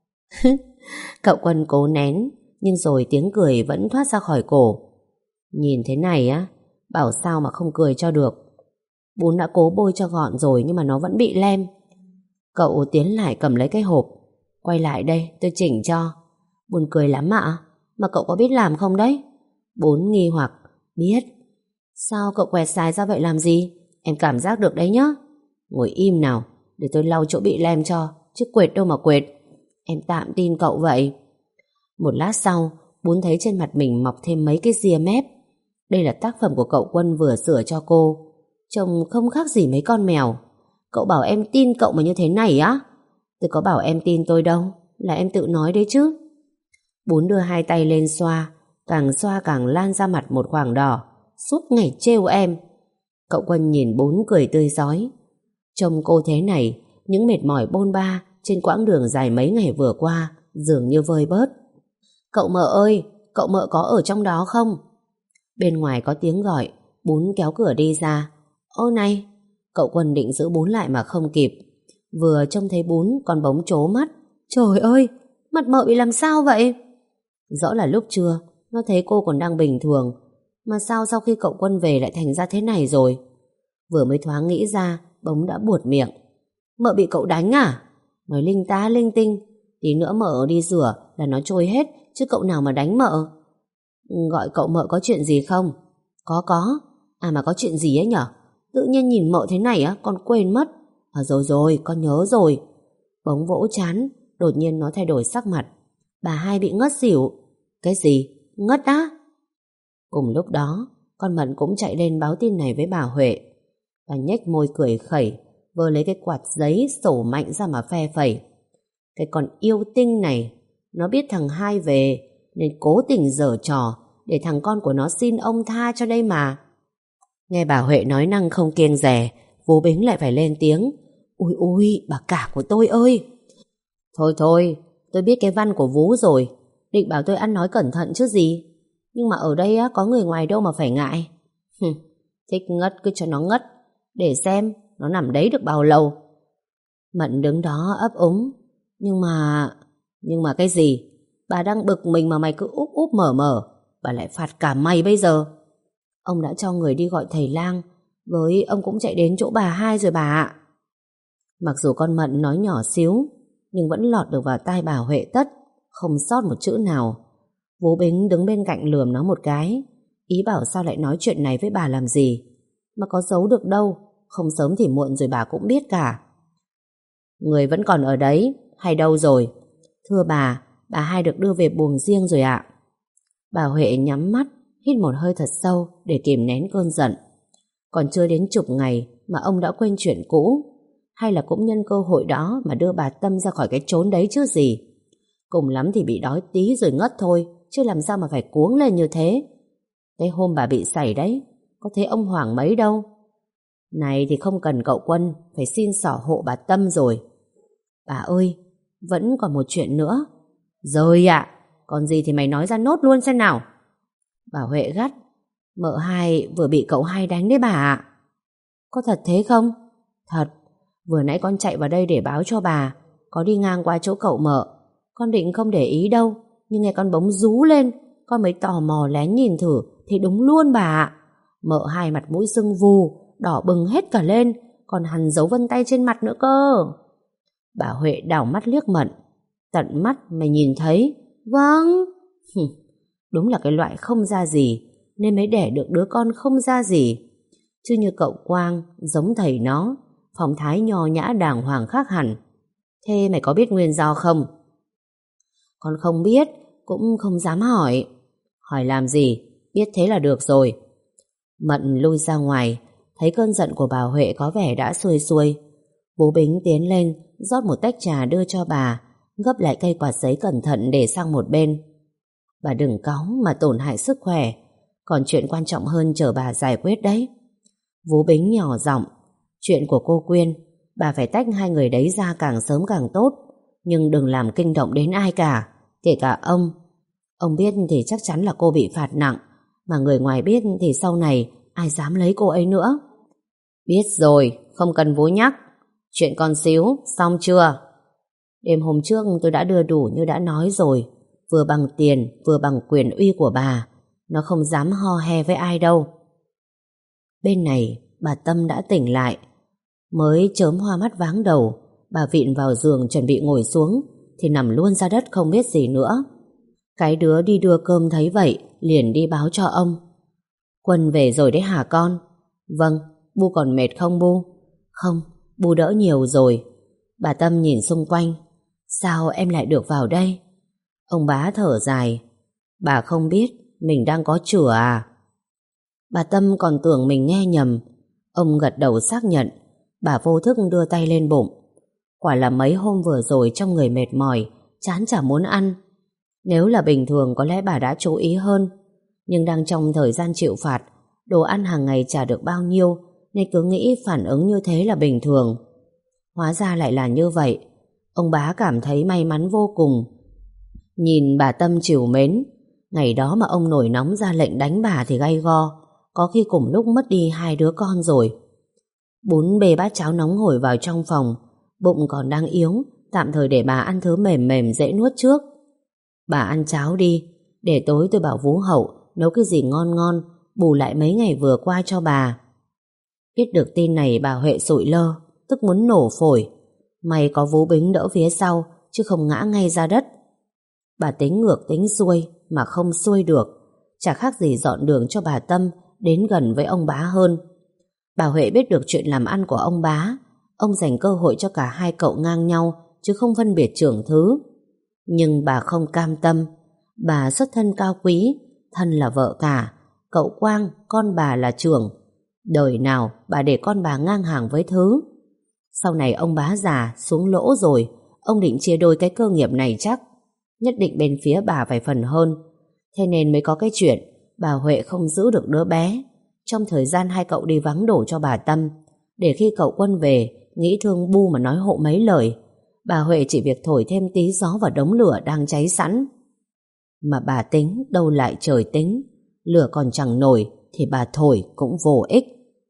Cậu Quân cố nén, nhưng rồi tiếng cười vẫn thoát ra khỏi cổ. Nhìn thế này á, bảo sao mà không cười cho được. Bún đã cố bôi cho gọn rồi nhưng mà nó vẫn bị lem. Cậu tiến lại cầm lấy cái hộp. Quay lại đây, tôi chỉnh cho. Buồn cười lắm ạ. Mà cậu có biết làm không đấy? Bún nghi hoặc. Biết. Sao cậu quẹt dài ra vậy làm gì? Em cảm giác được đấy nhá. Ngồi im nào, để tôi lau chỗ bị lem cho, chứ quệt đâu mà quệt. Em tạm tin cậu vậy. Một lát sau, Bún thấy trên mặt mình mọc thêm mấy cái ria mép. Đây là tác phẩm của cậu Quân vừa sửa cho cô. Trông không khác gì mấy con mèo. Cậu bảo em tin cậu mà như thế này á? Tôi có bảo em tin tôi đâu, là em tự nói đấy chứ. Bún đưa hai tay lên xoa càng lan ra mặt một khoảng đỏ. Suốt ngày trêu em. Cậu Quân nhìn Bún cười tươi rói. Trông cô thế này, những mệt mỏi bôn ba trên quãng đường dài mấy ngày vừa qua dường như vơi bớt. Cậu Mợ ơi, cậu Mợ có ở trong đó không? Bên ngoài có tiếng gọi, Bún kéo cửa đi ra. Ô này! Cậu Quân định giữ Bún lại mà không kịp. Vừa trông thấy Bún còn bỗng trố mắt. Trời ơi! Mặt Mợ bị làm sao vậy? Rõ là lúc trưa nó thấy cô còn đang bình thường, mà sao sau khi cậu Quân về lại thành ra thế này rồi? Vừa mới thoáng nghĩ ra, bỗng đã buột miệng. Mợ bị cậu đánh à? Nói linh tá linh tinh. Tí nữa Mợ đi rửa là nó trôi hết, chứ cậu nào mà đánh Mợ. Gọi cậu Mợ có chuyện gì không? Có. À mà có chuyện gì ấy nhở? Tự nhiên nhìn Mợ thế này á, con quên mất. À rồi, con nhớ rồi. Bỗng vỗ chán, đột nhiên nó thay đổi sắc mặt. Bà hai bị ngất xỉu. Cái gì? Ngất á? Cùng lúc đó, con Mận cũng chạy lên báo tin này với bà Huệ. Bà nhếch môi cười khẩy, vơ lấy cái quạt giấy sổ mạnh ra mà phe phẩy. Cái con yêu tinh này, nó biết thằng hai về nên cố tình giở trò để thằng con của nó xin ông tha cho đây mà. Nghe bà Huệ nói năng không kiêng dè, Vú Bính lại phải lên tiếng. Ui, bà cả của tôi ơi! Thôi, tôi biết cái văn của Vú rồi. Định bảo tôi ăn nói cẩn thận chứ gì. Nhưng mà ở đây á, có người ngoài đâu mà phải ngại. Thích ngất cứ cho nó ngất, để xem nó nằm đấy được bao lâu. Mận đứng đó ấp úng. Nhưng mà cái gì? Bà đang bực mình mà mày cứ úp úp mở. Bà lại phạt cả mày bây giờ. Ông đã cho người đi gọi thầy lang, với ông cũng chạy đến chỗ bà hai rồi bà ạ. Mặc dù con Mận nói nhỏ xíu, nhưng vẫn lọt được vào tai bà Huệ tất, không sót một chữ nào. Vú Bính đứng bên cạnh lườm nó một cái, ý bảo sao lại nói chuyện này với bà làm gì. Mà có giấu được đâu, không sớm thì muộn rồi bà cũng biết cả. Người vẫn còn ở đấy, hay đâu rồi? Thưa bà hai được đưa về buồng riêng rồi ạ. Bà Huệ nhắm mắt, hít một hơi thật sâu để kìm nén cơn giận. Còn chưa đến chục ngày mà ông đã quên chuyện cũ, hay là cũng nhân cơ hội đó mà đưa bà Tâm ra khỏi cái chốn đấy chứ gì. Cùng lắm thì bị đói tí rồi ngất thôi, chứ làm sao mà phải cuống lên như thế. Cái hôm bà bị sảy đấy, có thấy ông Hoàng mấy đâu. Này thì không cần cậu Quân phải xin xỏ hộ bà Tâm rồi. Bà ơi, vẫn còn một chuyện nữa. Rồi ạ, còn gì thì mày nói ra nốt luôn xem nào. Bà Huệ gắt. Mợ hai vừa bị cậu hai đánh đấy bà ạ. Có thật thế không? Thật. Vừa nãy con chạy vào đây để báo cho bà, có đi ngang qua chỗ cậu Mợ. Con định không để ý đâu, nhưng nghe con bỗng rú lên, con mới tò mò lén nhìn thử thì đúng luôn bà ạ. Mợ hai mặt mũi sưng vù, đỏ bừng hết cả lên, còn hằn dấu vân tay trên mặt nữa cơ. Bà Huệ đảo mắt liếc Mận. Tận mắt mày nhìn thấy? Vâng. Đúng là cái loại không ra gì, nên mới đẻ được đứa con không ra gì. Chứ như cậu Quang, giống thầy nó, phong thái nho nhã đàng hoàng khác hẳn. Thế mày có biết nguyên do không? Con không biết, cũng không dám hỏi. Hỏi làm gì, biết thế là được rồi. Mận lui ra ngoài, thấy cơn giận của bà Huệ có vẻ đã xuôi xuôi. Bố Bính tiến lên, rót một tách trà đưa cho bà, gấp lại cây quạt giấy cẩn thận để sang một bên. Bà đừng cáu mà tổn hại sức khỏe, còn chuyện quan trọng hơn chờ bà giải quyết đấy. Vú Bính nhỏ giọng. Chuyện của cô Quyên, bà phải tách hai người đấy ra càng sớm càng tốt, nhưng đừng làm kinh động đến ai cả, kể cả ông. Ông biết thì chắc chắn là cô bị phạt nặng, mà người ngoài biết thì sau này ai dám lấy cô ấy nữa. Biết rồi, không cần vú nhắc. Chuyện con xíu, xong chưa? Đêm hôm trước tôi đã đưa đủ như đã nói rồi, vừa bằng tiền vừa bằng quyền uy của bà. Nó không dám ho he với ai đâu. Bên này bà Tâm đã tỉnh lại. Mới chớm hoa mắt váng đầu, bà vịn vào giường chuẩn bị ngồi xuống thì nằm luôn ra đất không biết gì nữa. Cái đứa đi đưa cơm thấy vậy liền đi báo cho ông. Quân về rồi đấy hả con? Vâng. Bu còn mệt không Bu? Không, Bu đỡ nhiều rồi. Bà Tâm nhìn xung quanh. Sao em lại được vào đây? Ông bá thở dài. Bà không biết mình đang có chửa à? Bà Tâm còn tưởng mình nghe nhầm. Ông gật đầu xác nhận. Bà vô thức đưa tay lên bụng. Quả là mấy hôm vừa rồi trong người mệt mỏi, chán chả muốn ăn. Nếu là bình thường có lẽ bà đã chú ý hơn, nhưng đang trong thời gian chịu phạt, đồ ăn hàng ngày chả được bao nhiêu, nên cứ nghĩ phản ứng như thế là bình thường. Hóa ra lại là như vậy. Ông bá cảm thấy may mắn vô cùng. Nhìn bà Tâm trìu mến, ngày đó mà ông nổi nóng ra lệnh đánh bà thì gay go, có khi cùng lúc mất đi 2 đứa con rồi. Bún bê bát cháo nóng hổi vào trong phòng, bụng còn đang yếu, tạm thời để bà ăn thứ mềm mềm dễ nuốt trước. Bà ăn cháo đi, để tối tôi bảo Vú Hậu nấu cái gì ngon ngon, bù lại mấy ngày vừa qua cho bà. Biết được tin này bà Huệ sụi lơ, tức muốn nổ phổi. May có Vú Bính đỡ phía sau, chứ không ngã ngay ra đất. Bà tính ngược tính xuôi mà không xuôi được, chả khác gì dọn đường cho bà Tâm đến gần với ông bá hơn. Bà Huệ biết được chuyện làm ăn của ông bá, ông dành cơ hội cho cả hai cậu ngang nhau, chứ không phân biệt trưởng thứ. Nhưng bà không cam tâm. Bà xuất thân cao quý, thân là vợ cả, cậu Quang, con bà là trưởng. Đời nào bà để con bà ngang hàng với Thứ. Sau này ông bá già xuống lỗ rồi, ông định chia đôi cái cơ nghiệp này chắc. Nhất định bên phía bà phải phần hơn. Thế nên mới có cái chuyện bà Huệ không giữ được đứa bé. Trong thời gian hai cậu đi vắng đổ cho bà Tâm, để khi cậu Quân về nghĩ thương Bu mà nói hộ mấy lời, bà Huệ chỉ việc thổi thêm tí gió vào đống lửa đang cháy sẵn. Mà bà tính đâu lại trời tính, lửa còn chẳng nổi thì bà thổi cũng vô ích.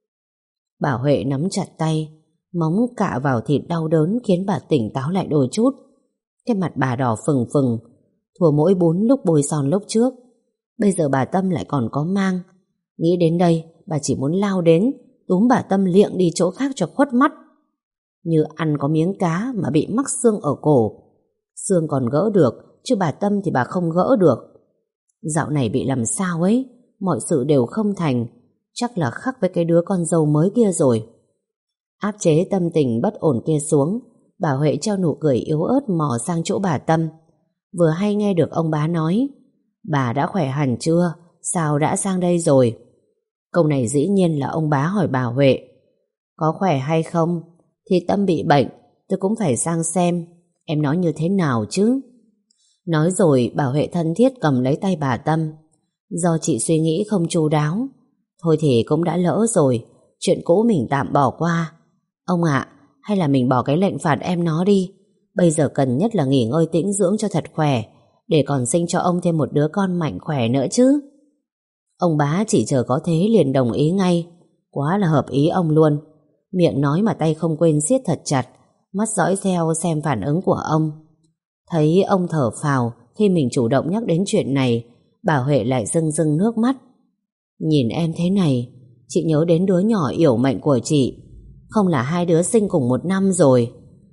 Bà Huệ nắm chặt tay, móng cạ vào thịt đau đớn khiến bà tỉnh táo lại đôi chút. Cái mặt bà đỏ phừng phừng, thua mỗi bún lúc bôi son lúc trước. Bây giờ bà Tâm lại còn có mang. Nghĩ đến đây bà chỉ muốn lao đến túm bà Tâm liệng đi chỗ khác cho khuất mắt. Như ăn có miếng cá mà bị mắc xương ở cổ. Xương còn gỡ được, chứ bà Tâm thì bà không gỡ được. Dạo này bị làm sao ấy, mọi sự đều không thành. Chắc là khắc với cái đứa con dâu mới kia rồi. Áp chế tâm tình bất ổn kia xuống, bà Huệ treo nụ cười yếu ớt mò sang chỗ bà Tâm. Vừa hay nghe được ông bá nói: bà đã khỏe hẳn chưa? Sao đã sang đây rồi? Câu này dĩ nhiên là ông bá hỏi bà Huệ. Có khỏe hay không? Thì Tâm bị bệnh, tôi cũng phải sang xem. Em nói như thế nào chứ? Nói rồi bà Huệ thân thiết cầm lấy tay bà Tâm. Do chị suy nghĩ không chu đáo. Thôi thì cũng đã lỡ rồi, chuyện cũ mình tạm bỏ qua. Ông ạ, hay là mình bỏ cái lệnh phạt em nó đi. Bây giờ cần nhất là nghỉ ngơi tĩnh dưỡng cho thật khỏe, để còn sinh cho ông thêm một đứa con mạnh khỏe nữa chứ. Ông bá chỉ chờ có thế liền đồng ý ngay. Quá là hợp ý ông luôn. Miệng nói mà tay không quên siết thật chặt, mắt dõi theo xem phản ứng của ông. Thấy ông thở phào khi mình chủ động nhắc đến chuyện này, bà Huệ lại rưng rưng nước mắt. Nhìn em thế này, chị nhớ đến đứa nhỏ yểu mệnh của chị. Không là hai đứa sinh cùng một năm rồi.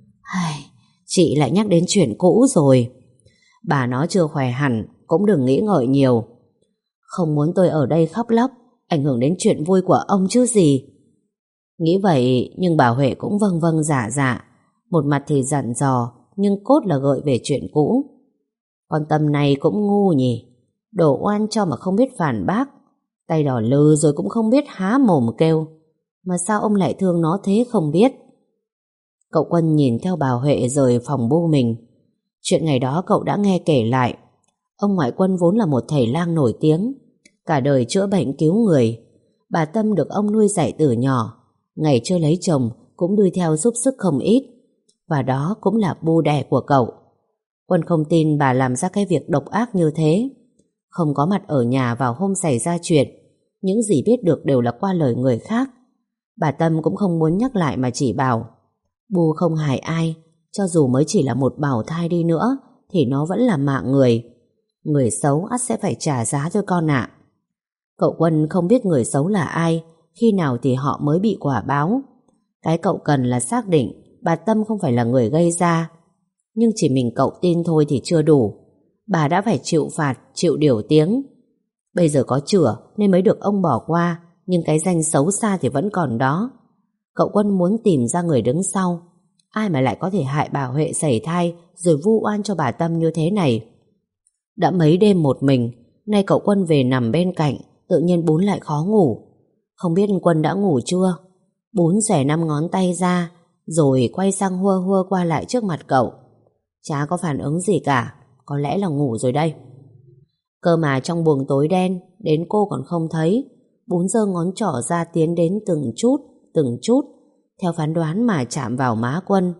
Chị lại nhắc đến chuyện cũ rồi. Bà nó chưa khỏe hẳn, cũng đừng nghĩ ngợi nhiều. Không muốn tôi ở đây khóc lóc, ảnh hưởng đến chuyện vui của ông chứ gì. Nghĩ vậy nhưng bà Huệ cũng vâng vâng dạ dạ, một mặt thì dặn dò, nhưng cốt là gợi về chuyện cũ. Con Tâm này cũng ngu nhỉ, đổ oan cho mà không biết phản bác, tay đỏ lừ rồi cũng không biết há mồm kêu. Mà sao ông lại thương nó thế không biết. Cậu Quân nhìn theo bà Huệ rời phòng Bu mình. Chuyện ngày đó cậu đã nghe kể lại. Ông ngoại Quân vốn là một thầy lang nổi tiếng, cả đời chữa bệnh cứu người. Bà Tâm được ông nuôi dạy từ nhỏ, ngày chưa lấy chồng cũng đuôi theo giúp sức không ít. Và đó cũng là bu đẻ của cậu. Quân không tin bà làm ra cái việc độc ác như thế. Không có mặt ở nhà vào hôm xảy ra chuyện, những gì biết được đều là qua lời người khác. Bà Tâm cũng không muốn nhắc lại mà chỉ bảo: Bu không hại ai, cho dù mới chỉ là một bào thai đi nữa thì nó vẫn là mạng người. Người xấu ắt sẽ phải trả giá thôi con ạ. Cậu Quân không biết người xấu là ai, khi nào thì họ mới bị quả báo. Cái cậu cần là xác định bà Tâm không phải là người gây ra. Nhưng chỉ mình cậu tin thôi thì chưa đủ. Bà đã phải chịu phạt, chịu điều tiếng. Bây giờ có chữa nên mới được ông bỏ qua, nhưng cái danh xấu xa thì vẫn còn đó. Cậu Quân muốn tìm ra người đứng sau. Ai mà lại có thể hại bà Huệ sẩy thai rồi vu oan cho bà Tâm như thế này. Đã mấy đêm một mình, nay cậu Quân về nằm bên cạnh, tự nhiên Bún lại khó ngủ. Không biết Quân đã ngủ chưa? Bún xẻ 5 ngón tay ra, rồi quay sang hua hua qua lại trước mặt cậu. Chả có phản ứng gì cả, có lẽ là ngủ rồi đây. Cơ mà trong buồng tối đen, đến cô còn không thấy. Bún giơ ngón trỏ ra tiến đến từng chút, theo phán đoán mà chạm vào má Quân.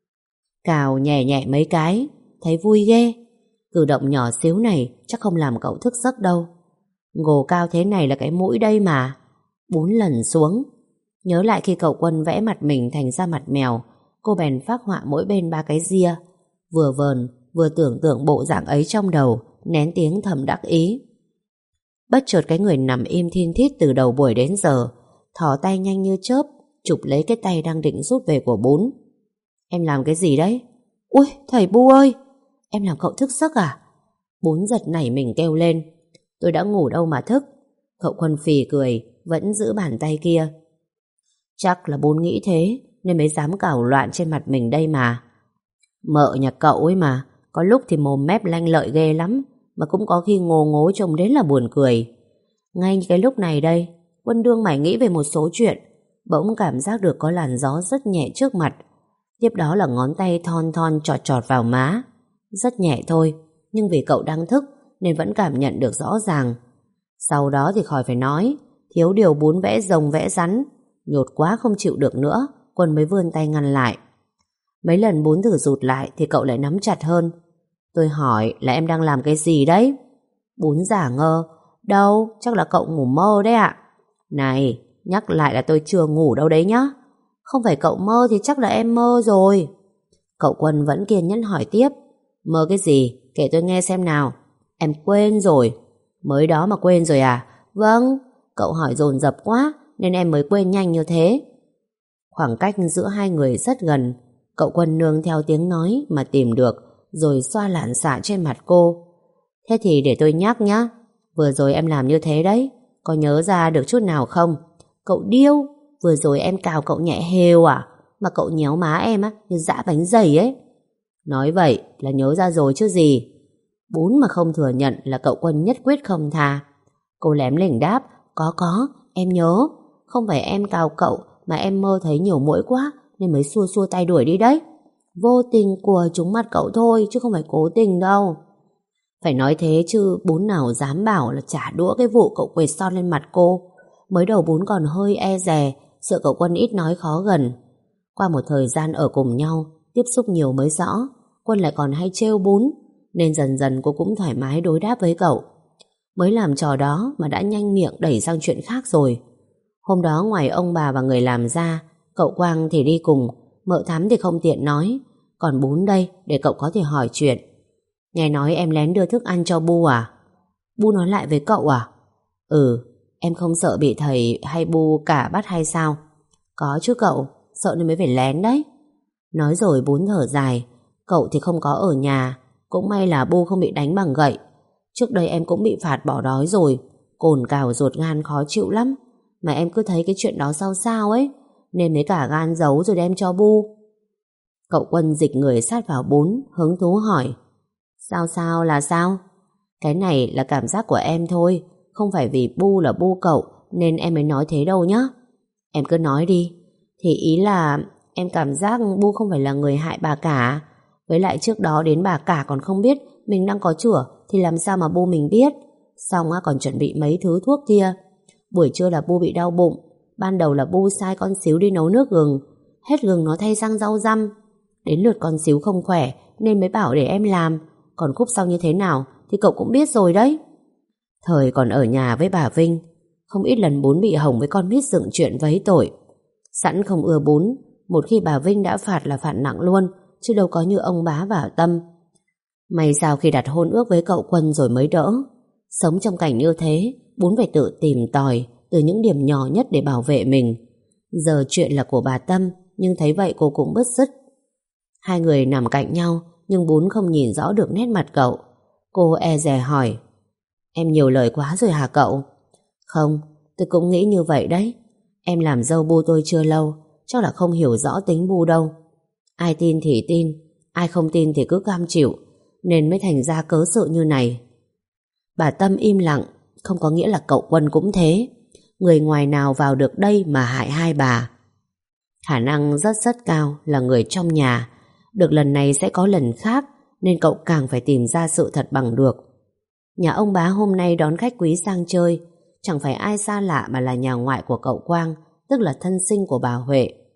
Cào nhẹ nhẹ mấy cái, thấy vui ghê. Cử động nhỏ xíu này chắc không làm cậu thức giấc đâu. Gồ cao thế này là cái mũi đây mà. 4 lần xuống. Nhớ lại khi cậu Quân vẽ mặt mình thành ra mặt mèo, cô bèn phác họa mỗi bên 3 cái ria. Vừa vờn vừa tưởng tượng bộ dạng ấy trong đầu, nén tiếng thầm đắc ý. Bất chợt cái người nằm im thin thít từ đầu buổi đến giờ thò tay nhanh như chớp chụp lấy cái tay đang định rút về của Bún. Em làm cái gì đấy? Ui thầy Bu ơi, em làm cậu thức giấc à? Bún giật nảy mình kêu lên. Tôi đã ngủ đâu mà thức. Cậu Quân phì cười, vẫn giữ bàn tay kia. Chắc là Bún nghĩ thế nên mới dám cào loạn trên mặt mình đây mà. Mợ nhà cậu ấy mà, có lúc thì mồm mép lanh lợi ghê lắm, mà cũng có khi ngô ngố trông đến là buồn cười. Ngay cái lúc này đây, Quân đương mải nghĩ về một số chuyện, bỗng cảm giác được có làn gió rất nhẹ trước mặt. Tiếp đó là ngón tay thon thon chọt chọt vào má. Rất nhẹ thôi, nhưng vì cậu đang thức nên vẫn cảm nhận được rõ ràng. Sau đó thì khỏi phải nói, thiếu điều Bún vẽ rồng vẽ rắn. Nhột quá không chịu được nữa, Quân mới vươn tay ngăn lại. Mấy lần Bún thử rụt lại thì cậu lại nắm chặt hơn. Tôi hỏi là em đang làm cái gì đấy? Bún giả ngơ. Đâu, chắc là cậu ngủ mơ đấy ạ. Này, nhắc lại là tôi chưa ngủ đâu đấy nhá. Không phải cậu mơ thì chắc là em mơ rồi. Cậu Quân vẫn kiên nhẫn hỏi tiếp. Mơ cái gì? Kể tôi nghe xem nào. Em quên rồi. Mới đó mà quên rồi à? Vâng, cậu hỏi dồn dập quá nên em mới quên nhanh như thế. Khoảng cách giữa hai người rất gần. Cậu Quân nương theo tiếng nói mà tìm được, rồi xoa lạn xạ trên mặt cô. Thế thì để tôi nhắc nhá. Vừa rồi em làm như thế đấy, có nhớ ra được chút nào không? Cậu điêu, vừa rồi em cào cậu nhẹ hều à? Mà cậu nhéo má em á như giã bánh dày ấy. Nói vậy là nhớ ra rồi chứ gì. Bún mà không thừa nhận là cậu Quân nhất quyết không tha. Cô lém lỉnh đáp. Có, em nhớ. Không phải em cào cậu mà em mơ thấy nhiều muỗi quá nên mới xua xua tay đuổi đi đấy. Vô tình của trúng mặt cậu thôi chứ không phải cố tình đâu. Phải nói thế chứ Bún nào dám bảo là trả đũa cái vụ cậu quệt son lên mặt cô. Mới đầu Bún còn hơi e dè, sợ cậu Quân ít nói khó gần. Qua một thời gian ở cùng nhau, tiếp xúc nhiều mới rõ Quân lại còn hay trêu Bún, nên dần dần cô cũng thoải mái đối đáp với cậu. Mới làm trò đó mà đã nhanh miệng đẩy sang chuyện khác rồi. Hôm đó ngoài ông bà và người làm ra, cậu Quang thì đi cùng, mợ Thắm thì không tiện nói, còn Bún đây để cậu có thể hỏi chuyện. Nghe nói em lén đưa thức ăn cho Bu à? Bu nói lại với cậu à? Ừ, em không sợ bị thầy hay Bu cả bắt hay sao? Có chứ cậu, sợ nên mới phải lén đấy. Nói rồi Bún thở dài. Cậu thì không có ở nhà, cũng may là Bu không bị đánh bằng gậy. Trước đây em cũng bị phạt bỏ đói rồi, cồn cào ruột gan khó chịu lắm. Mà em cứ thấy cái chuyện đó sao sao ấy, nên mới cả gan giấu rồi đem cho Bu. Cậu Quân dịch người sát vào Bún, hứng thú hỏi. Sao là sao? Cái này là cảm giác của em thôi, không phải vì Bu là Bu cậu nên em mới nói thế đâu nhá. Em cứ nói đi. Thì ý là em cảm giác Bu không phải là người hại bà cả. Với lại trước đó đến bà cả còn không biết mình đang có chửa thì làm sao mà Bu mình biết. Xong còn chuẩn bị mấy thứ thuốc kia. Buổi trưa là Bu bị đau bụng. Ban đầu là Bu sai con Xíu đi nấu nước gừng. Hết gừng nó thay sang rau răm. Đến lượt con Xíu không khỏe nên mới bảo để em làm. Còn khúc sau như thế nào thì cậu cũng biết rồi đấy. Thời còn ở nhà với bà Vinh, không ít lần Bún bị Hồng với con Mít dựng chuyện vấy tội. Sẵn không ưa Bún, một khi bà Vinh đã phạt là phạt nặng luôn, chứ đâu có như ông Bá và Tâm. May sao khi đặt hôn ước với cậu Quân rồi mới đỡ. Sống trong cảnh như thế, Bún phải tự tìm tòi từ những điểm nhỏ nhất để bảo vệ mình. Giờ chuyện là của bà Tâm, nhưng thấy vậy cô cũng bứt rứt. Hai người nằm cạnh nhau, nhưng Bún không nhìn rõ được nét mặt cậu. Cô e dè hỏi. Em nhiều lời quá rồi hả cậu? Không, tôi cũng nghĩ như vậy đấy. Em làm dâu Bu tôi chưa lâu, chắc là không hiểu rõ tính Bu đâu. Ai tin thì tin, ai không tin thì cứ cam chịu, nên mới thành ra cớ sự như này. Bà Tâm im lặng, không có nghĩa là cậu Quân cũng thế. Người ngoài nào vào được đây mà hại hai bà? Khả năng rất rất cao là người trong nhà. Được lần này sẽ có lần khác, nên cậu càng phải tìm ra sự thật bằng được. Nhà ông Bá hôm nay đón khách quý sang chơi, chẳng phải ai xa lạ mà là nhà ngoại của cậu Quang, tức là thân sinh của bà Huệ.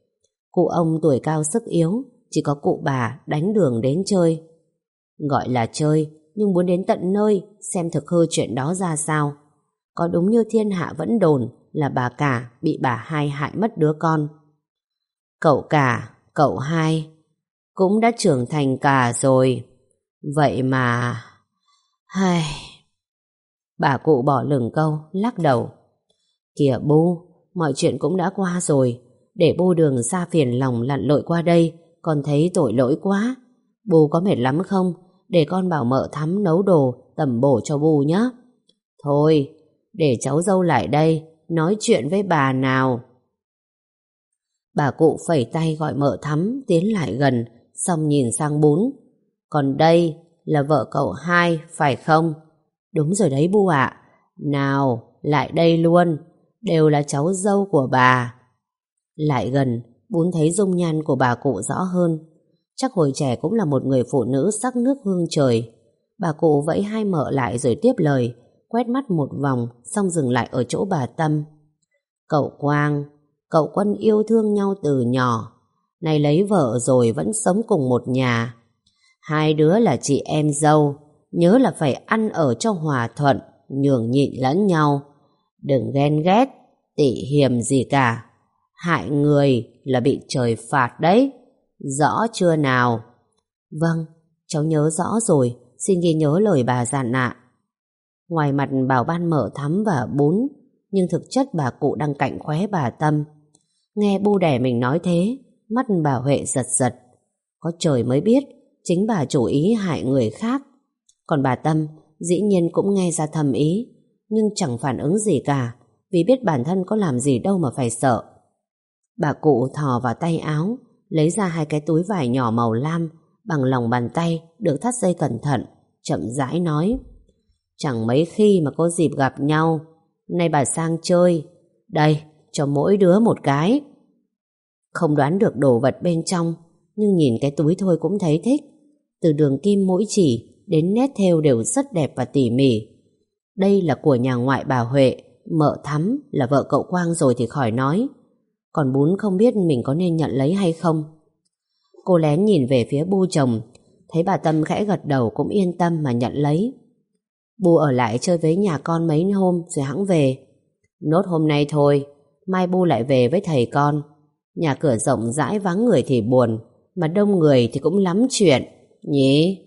Cụ ông tuổi cao sức yếu, chỉ có cụ bà đánh đường đến chơi. Gọi là chơi, nhưng muốn đến tận nơi xem thực hư chuyện đó ra sao. Có đúng như thiên hạ vẫn đồn là bà cả bị bà hai hại mất đứa con. Cậu cả, cậu hai cũng đã trưởng thành cả rồi. Vậy mà... Hai... Bà cụ bỏ lửng câu, lắc đầu. Kìa Bu, mọi chuyện cũng đã qua rồi. Để Bu đường xa phiền lòng lặn lội qua đây, con thấy tội lỗi quá. Bu có mệt lắm không? Để con bảo mợ Thắm nấu đồ tẩm bổ cho Bu nhé. Thôi, để cháu dâu lại đây nói chuyện với bà nào. Bà cụ phẩy tay gọi mợ Thắm tiến lại gần, xong nhìn sang Bún. Còn đây là vợ cậu hai, phải không? Đúng rồi đấy Bu ạ. Nào, lại đây luôn. Đều là cháu dâu của bà. Lại gần, Bún thấy dung nhan của bà cụ rõ hơn. Chắc hồi trẻ cũng là một người phụ nữ sắc nước hương trời. Bà cụ vẫy hai mợ lại rồi tiếp lời, quét mắt một vòng, xong dừng lại ở chỗ bà Tâm. Cậu Quang, cậu Quân yêu thương nhau từ nhỏ. Nay lấy vợ rồi vẫn sống cùng một nhà. Hai đứa là chị em dâu, nhớ là phải ăn ở cho hòa thuận, nhường nhịn lẫn nhau. Đừng ghen ghét, tị hiềm gì cả. Hại người là bị trời phạt đấy. Rõ chưa nào? Vâng, cháu nhớ rõ rồi, xin ghi nhớ lời bà dặn ạ. Ngoài mặt bảo ban mợ Thắm và Bún, nhưng thực chất bà cụ đang cạnh khóe bà Tâm. Nghe bu đẻ mình nói thế, mắt bà Huệ giật giật. Có trời mới biết, chính bà chủ ý hại người khác. Còn bà Tâm dĩ nhiên cũng nghe ra thầm ý, nhưng chẳng phản ứng gì cả, vì biết bản thân có làm gì đâu mà phải sợ. Bà cụ thò vào tay áo, lấy ra hai cái túi vải nhỏ màu lam, bằng lòng bàn tay được thắt dây cẩn thận, chậm rãi nói. Chẳng mấy khi mà có dịp gặp nhau, nay bà sang chơi, đây, cho mỗi đứa một cái. Không đoán được đồ vật bên trong, nhưng nhìn cái túi thôi cũng thấy thích. Từ đường kim mũi chỉ đến nét thêu đều rất đẹp và tỉ mỉ. Đây là của nhà ngoại bà Huệ, mợ Thắm là vợ cậu Quang rồi thì khỏi nói. Còn Bún không biết mình có nên nhận lấy hay không. Cô lén nhìn về phía Bu chồng, thấy bà Tâm khẽ gật đầu cũng yên tâm mà nhận lấy. Bu ở lại chơi với nhà con mấy hôm rồi hẵng về. Nốt hôm nay thôi, mai Bu lại về với thầy con. Nhà cửa rộng rãi vắng người thì buồn, mà đông người thì cũng lắm chuyện, nhỉ?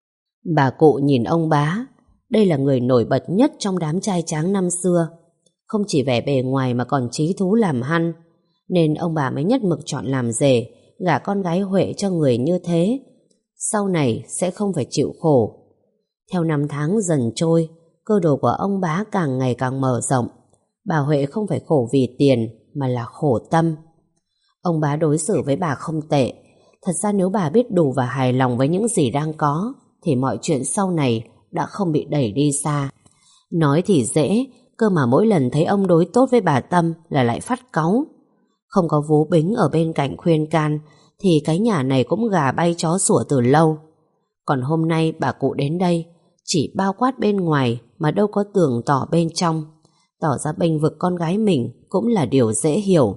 Bà cụ nhìn ông bá, đây là người nổi bật nhất trong đám trai tráng năm xưa. Không chỉ vẻ bề ngoài mà còn chí thú làm hăn, nên ông bà mới nhất mực chọn làm rể, gả con gái Huệ cho người như thế. Sau này sẽ không phải chịu khổ. Theo năm tháng dần trôi, cơ đồ của ông bá càng ngày càng mở rộng. Bà Huệ không phải khổ vì tiền, mà là khổ tâm. Ông bá đối xử với bà không tệ. Thật ra nếu bà biết đủ và hài lòng với những gì đang có, thì mọi chuyện sau này đã không bị đẩy đi xa. Nói thì dễ, cơ mà mỗi lần thấy ông đối tốt với bà Tâm là lại phát cáu. Không có Vú Bính ở bên cạnh khuyên can, thì cái nhà này cũng gà bay chó sủa từ lâu. Còn hôm nay bà cụ đến đây, chỉ bao quát bên ngoài mà đâu có tường tỏ bên trong. Tỏ ra bênh vực con gái mình cũng là điều dễ hiểu.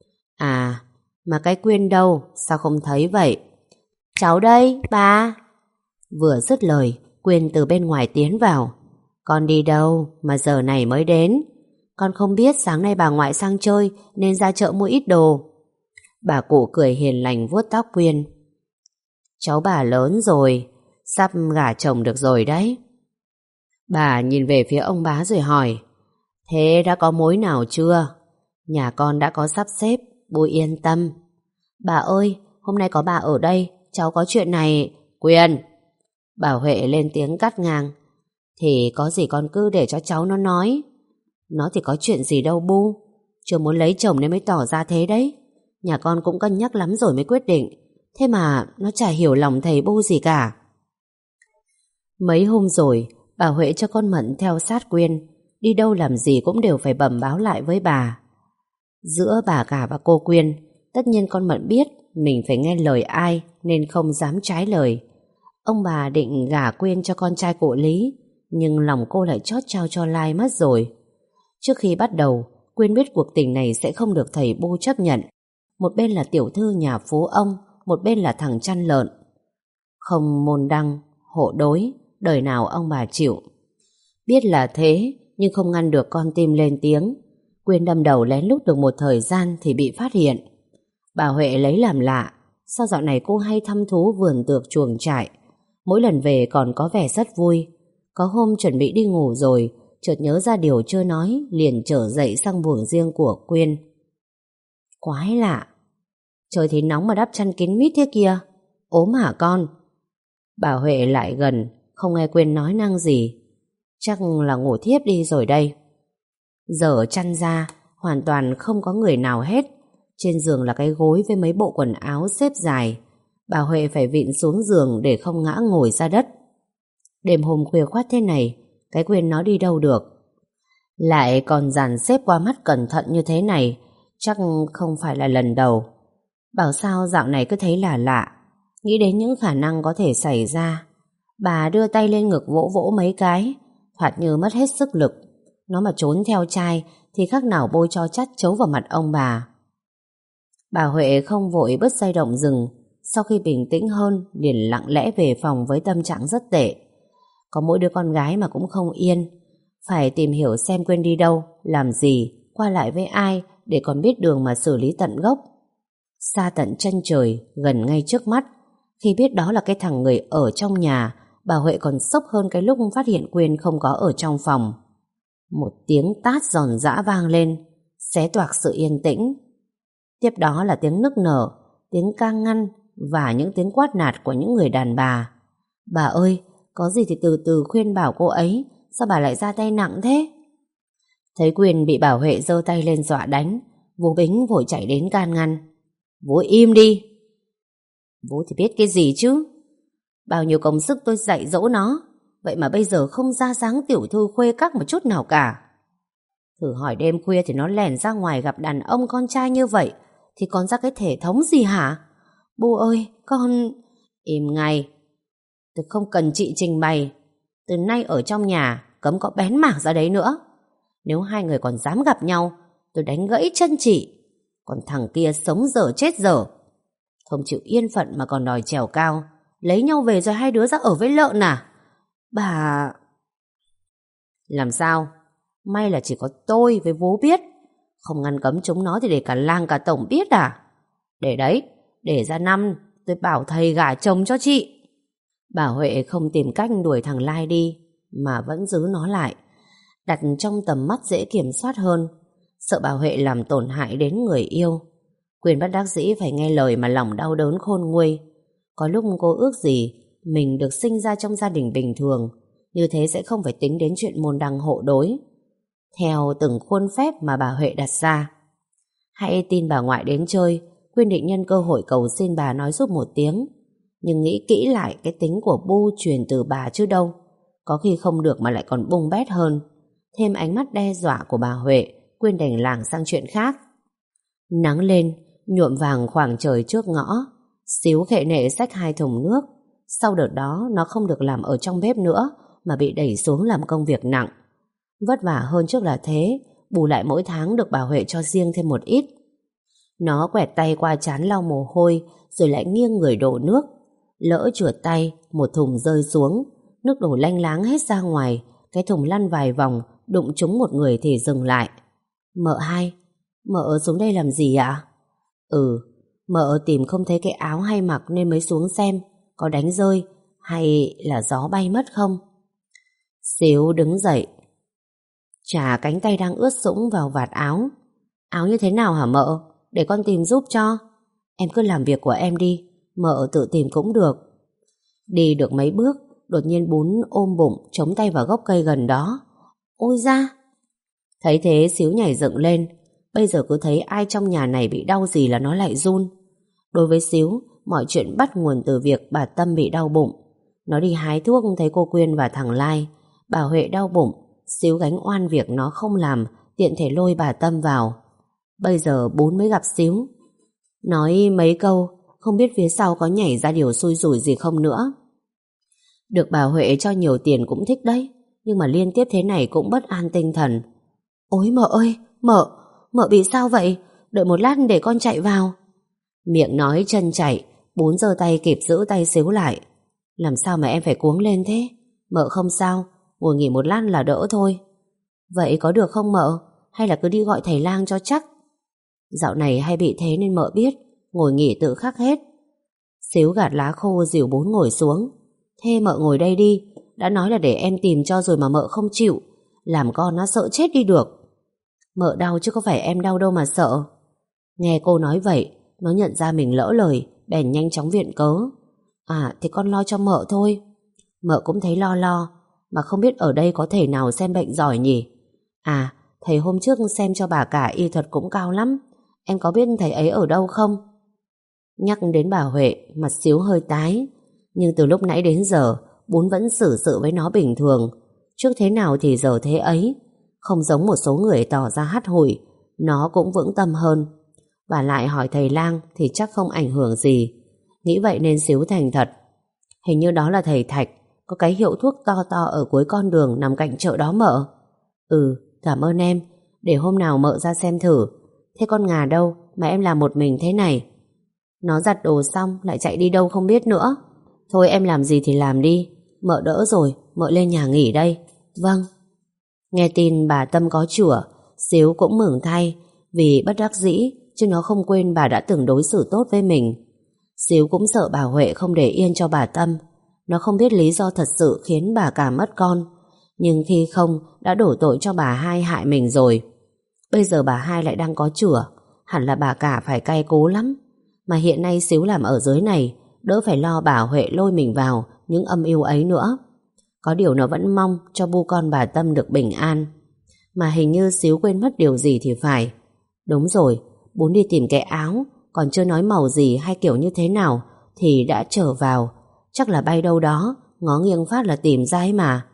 À, mà cái Quyên đâu, sao không thấy vậy? Cháu đây, bà. Vừa dứt lời, Quyên từ bên ngoài tiến vào. Con đi đâu mà giờ này mới đến? Con không biết sáng nay bà ngoại sang chơi nên ra chợ mua ít đồ. Bà cụ cười hiền lành vuốt tóc Quyên. Cháu bà lớn rồi, sắp gả chồng được rồi đấy. Bà nhìn về phía ông bá rồi hỏi, thế đã có mối nào chưa? Nhà con đã có sắp xếp, bố yên tâm. Bà ơi, hôm nay có bà ở đây, cháu có chuyện này. Quyên! Bà Huệ lên tiếng cắt ngang. Thì có gì con cứ để cho cháu nó nói. Nó thì có chuyện gì đâu Bu, chưa muốn lấy chồng nên mới tỏ ra thế đấy. Nhà con cũng cân nhắc lắm rồi mới quyết định. Thế mà nó chả hiểu lòng thầy Bu gì cả. Mấy hôm rồi bà Huệ cho con Mận theo sát Quyên, đi đâu làm gì cũng đều phải bẩm báo lại với bà. Giữa bà cả và cô Quyên, tất nhiên con Mận biết mình phải nghe lời ai nên không dám trái lời. Ông bà định gả Quyên cho con trai cụ Lý, nhưng lòng cô lại chót trao cho Lai mất rồi. Trước khi bắt đầu, Quyên biết cuộc tình này sẽ không được thầy Bu chấp nhận, Một bên là tiểu thư nhà phú ông, một bên là thằng chăn lợn. Không môn đăng, hộ đối, đời nào ông bà chịu. Biết là thế, nhưng không ngăn được con tim lên tiếng. Quyên đâm đầu lén lút được một thời gian thì bị phát hiện. Bà Huệ lấy làm lạ, sao dạo này cô hay thăm thú vườn tược chuồng trại. Mỗi lần về còn có vẻ rất vui. Có hôm chuẩn bị đi ngủ rồi, chợt nhớ ra điều chưa nói, liền trở dậy sang buồng riêng của Quyên. Quái lạ, trời thì nóng mà đắp chăn kín mít thế kia. Ốm hả con? Bà Huệ lại gần, không nghe Quyên nói năng gì. Chắc là ngủ thiếp đi rồi đây. Dở chăn ra, hoàn toàn không có người nào hết. Trên giường là cái gối với mấy bộ quần áo xếp dài. Bà Huệ phải vịn xuống giường để không ngã ngồi ra đất. Đêm hôm khuya khoắt thế này, cái Quyên nó đi đâu được. Lại còn dàn xếp qua mắt cẩn thận như thế này, chắc không phải là lần đầu. Bảo sao dạo này cứ thấy là lạ. Nghĩ đến những khả năng có thể xảy ra. Bà đưa tay lên ngực vỗ vỗ mấy cái, thoạt như mất hết sức lực. Nó mà trốn theo trai thì khác nào bôi cho chát chấu vào mặt ông bà. Bà Huệ không vội bứt dây động rừng. Sau khi bình tĩnh hơn, liền lặng lẽ về phòng với tâm trạng rất tệ. Có mỗi đứa con gái mà cũng không yên. Phải tìm hiểu xem Quyên đi đâu, làm gì, qua lại với ai, để còn biết đường mà xử lý tận gốc. Xa tận chân trời, gần ngay trước mắt. Khi biết đó là cái thằng người ở trong nhà, bà Huệ còn sốc hơn cái lúc phát hiện Quyên không có ở trong phòng. Một tiếng tát giòn giã vang lên, xé toạc sự yên tĩnh. Tiếp đó là tiếng nức nở, tiếng can ngăn và những tiếng quát nạt của những người đàn bà. Bà ơi, có gì thì từ từ khuyên bảo cô ấy, sao bà lại ra tay nặng thế? Thấy Quyên bị bà Huệ giơ tay lên dọa đánh, Vũ Bính vội chạy đến can ngăn. Vũ im đi. Vũ thì biết cái gì chứ? Bao nhiêu công sức tôi dạy dỗ nó, vậy mà bây giờ không ra dáng tiểu thư khuê các một chút nào cả. Thử hỏi đêm khuya thì nó lẻn ra ngoài gặp đàn ông con trai như vậy thì còn ra cái thể thống gì hả? Bu ơi, con... Im ngay. Tôi không cần chị trình bày. Từ nay ở trong nhà cấm có bén mảng ra đấy nữa. Nếu hai người còn dám gặp nhau, tôi đánh gãy chân chị. Còn thằng kia sống dở chết dở, không chịu yên phận mà còn đòi trèo cao. Lấy nhau về rồi hai đứa ra ở với lợn à? Bà... Làm sao? May là chỉ có tôi với Vú biết. Không ngăn cấm chúng nó thì để cả làng cả tổng biết à? Để đấy, để ra năm tôi bảo thầy gả chồng cho chị. Bà Huệ không tìm cách đuổi thằng Lai đi, mà vẫn giữ nó lại, đặt trong tầm mắt dễ kiểm soát hơn. Sợ bà Huệ làm tổn hại đến người yêu. Quyên bất đắc dĩ phải nghe lời mà lòng đau đớn khôn nguôi. Có lúc cô ước gì mình được sinh ra trong gia đình bình thường, như thế sẽ không phải tính đến chuyện môn đăng hộ đối, theo từng khuôn phép mà bà Huệ đặt ra. Hãy tin bà ngoại đến chơi, Quyên định nhân cơ hội cầu xin bà nói giúp một tiếng. Nhưng nghĩ kỹ lại, cái tính của Bu truyền từ bà chứ đâu. Có khi không được mà lại còn bung bét hơn. Thêm ánh mắt đe dọa của bà Huệ, Quyên đành lảng sang chuyện khác. Nắng lên, nhuộm vàng khoảng trời trước ngõ. Xíu khệ nệ xách 2 thùng nước. Sau đợt đó nó không được làm ở trong bếp nữa, mà bị đẩy xuống làm công việc nặng. Vất vả hơn trước là thế, bù lại mỗi tháng được bà Huệ cho riêng thêm một ít. Nó quẹt tay qua trán lau mồ hôi, rồi lại nghiêng người đổ nước. Lỡ trượt tay, một thùng rơi xuống, nước đổ lanh láng hết ra ngoài. Cái thùng lăn vài vòng, đụng trúng một người thì dừng lại. Mợ hai, mợ xuống đây làm gì ạ? Mợ tìm không thấy cái áo hay mặc nên mới xuống xem có đánh rơi hay là gió bay mất không. Xíu đứng dậy, chà cánh tay đang ướt sũng vào vạt áo. Áo như thế nào hả mợ? Để con tìm giúp cho. Em cứ làm việc của em đi, mợ tự tìm cũng được. Đi được mấy bước, đột nhiên Bún ôm bụng chống tay vào gốc cây gần đó. Ôi da! Thấy thế Xíu nhảy dựng lên. Bây giờ cứ thấy ai trong nhà này bị đau gì là nó lại run. Đối với Xíu, mọi chuyện bắt nguồn từ việc bà Tâm bị đau bụng. Nó đi hái thuốc thấy cô Quyên và thằng Lai. Bà Huệ đau bụng, Xíu gánh oan việc nó không làm, tiện thể lôi bà Tâm vào. Bây giờ Bún mới gặp Xíu. Nói mấy câu, không biết phía sau có nhảy ra điều xui rủi gì không nữa. Được bà Huệ cho nhiều tiền cũng thích đấy, nhưng mà liên tiếp thế này cũng bất an tinh thần. Ôi mợ ơi, mợ bị sao vậy? Đợi một lát để con chạy vào. Miệng nói chân chạy, Bún giơ tay kịp giữ tay xíu lại. Làm sao mà em phải cuống lên thế? Mợ không sao, ngồi nghỉ một lát là đỡ thôi. Vậy có được không mợ? Hay là cứ đi gọi thầy lang cho chắc? Dạo này hay bị thế nên mợ biết, ngồi nghỉ tự khắc hết. Xíu gạt lá khô dìu Bún ngồi xuống. Thế mợ ngồi đây đi, đã nói là để em tìm cho rồi mà mợ không chịu, làm con nó sợ chết đi được. Mợ đau chứ có phải em đau đâu mà sợ. Nghe cô nói vậy, nó nhận ra mình lỡ lời, bèn nhanh chóng viện cớ. À thì con lo cho mợ thôi. Mợ cũng thấy lo, mà không biết ở đây có thầy nào xem bệnh giỏi nhỉ? À, thầy hôm trước xem cho bà cả y thuật cũng cao lắm. Em có biết thầy ấy ở đâu không? Nhắc đến bà Huệ, mặt Xíu hơi tái. Nhưng từ lúc nãy đến giờ, Bún vẫn xử sự với nó bình thường. Trước thế nào thì giờ thế ấy. Không giống một số người tỏ ra hắt hủi, nó cũng vững tâm hơn. Và lại hỏi thầy lang thì chắc không ảnh hưởng gì. Nghĩ vậy nên Xíu thành thật. Hình như đó là thầy Thạch, có cái hiệu thuốc to to ở cuối con đường nằm cạnh chợ đó mợ. Ừ, cảm ơn em. Để hôm nào mợ ra xem thử. Thế con Ngà đâu mà em làm một mình thế này? Nó giặt đồ xong lại chạy đi đâu không biết nữa. Thôi em làm gì thì làm đi, mợ đỡ rồi, mợ lên nhà nghỉ đây. Vâng. Nghe tin bà Tâm có chữa, Xíu cũng mừng thay, vì bất đắc dĩ, chứ nó không quên bà đã từng đối xử tốt với mình. Xíu cũng sợ bà Huệ không để yên cho bà Tâm. Nó không biết lý do thật sự khiến bà cả mất con, nhưng khi không đã đổ tội cho bà hai hại mình rồi. Bây giờ bà hai lại đang có chữa, hẳn là bà cả phải cay cú lắm. Mà hiện nay Xíu làm ở dưới này, đỡ phải lo bà Huệ lôi mình vào những âm mưu ấy nữa. Có điều nó vẫn mong cho bu con bà Tâm được bình an. Mà hình như Xíu quên mất điều gì thì phải. Đúng rồi, Bún đi tìm cái áo, còn chưa nói màu gì hay kiểu như thế nào thì đã trở vào. Chắc là bay đâu đó, ngó nghiêng phát là tìm ra ấy mà.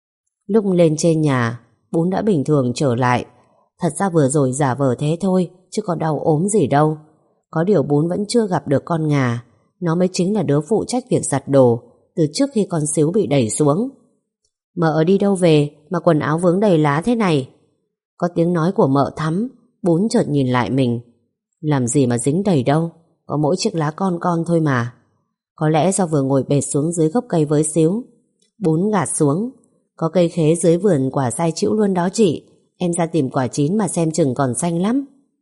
Lúc lên trên nhà, Bún đã bình thường trở lại. Thật ra vừa rồi giả vờ thế thôi, chứ có đau ốm gì đâu. Có điều Bún vẫn chưa gặp được con Ngà. Nó mới chính là đứa phụ trách việc giặt đồ từ trước khi con Xíu bị đẩy xuống. Mợ đi đâu về mà quần áo vướng đầy lá thế này? Có tiếng nói của mợ Thắm. Bún chợt nhìn lại mình. Làm gì mà dính đầy đâu, có mỗi chiếc lá con thôi mà. Có lẽ do vừa ngồi bệt xuống dưới gốc cây với Xíu. Bún gạt xuống. Có cây khế dưới vườn quả dai chĩu luôn đó chị. Em ra tìm quả chín mà xem chừng còn xanh lắm.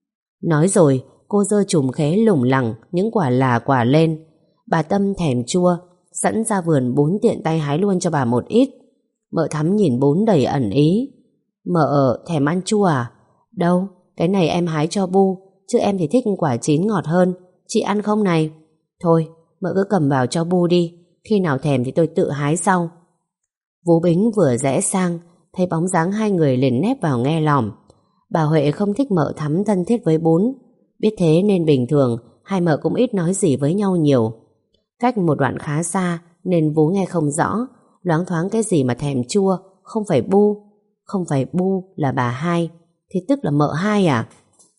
Nói rồi cô giơ chùm khế lủng lẳng những quả là quả lên. Bà Tâm thèm chua, sẵn ra vườn Bún tiện tay hái luôn cho bà một ít. Mợ Thắm nhìn Bún đầy ẩn ý. Mợ thèm ăn chua à? Đâu, cái này em hái cho Bu, chứ em thì thích quả chín ngọt hơn. Chị ăn không này? Thôi, mợ cứ cầm vào cho Bu đi, khi nào thèm thì tôi tự hái sau. Vú Bính vừa rẽ sang, thấy bóng dáng hai người liền nép vào nghe lỏm. Bà Huệ không thích mợ Thắm thân thiết với Bún. Biết thế nên bình thường hai mợ cũng ít nói gì với nhau nhiều. Cách một đoạn khá xa nên Vú nghe không rõ, loáng thoáng cái gì mà thèm chua. Không phải Bu. Không phải Bu là bà hai, thì tức là mợ hai à?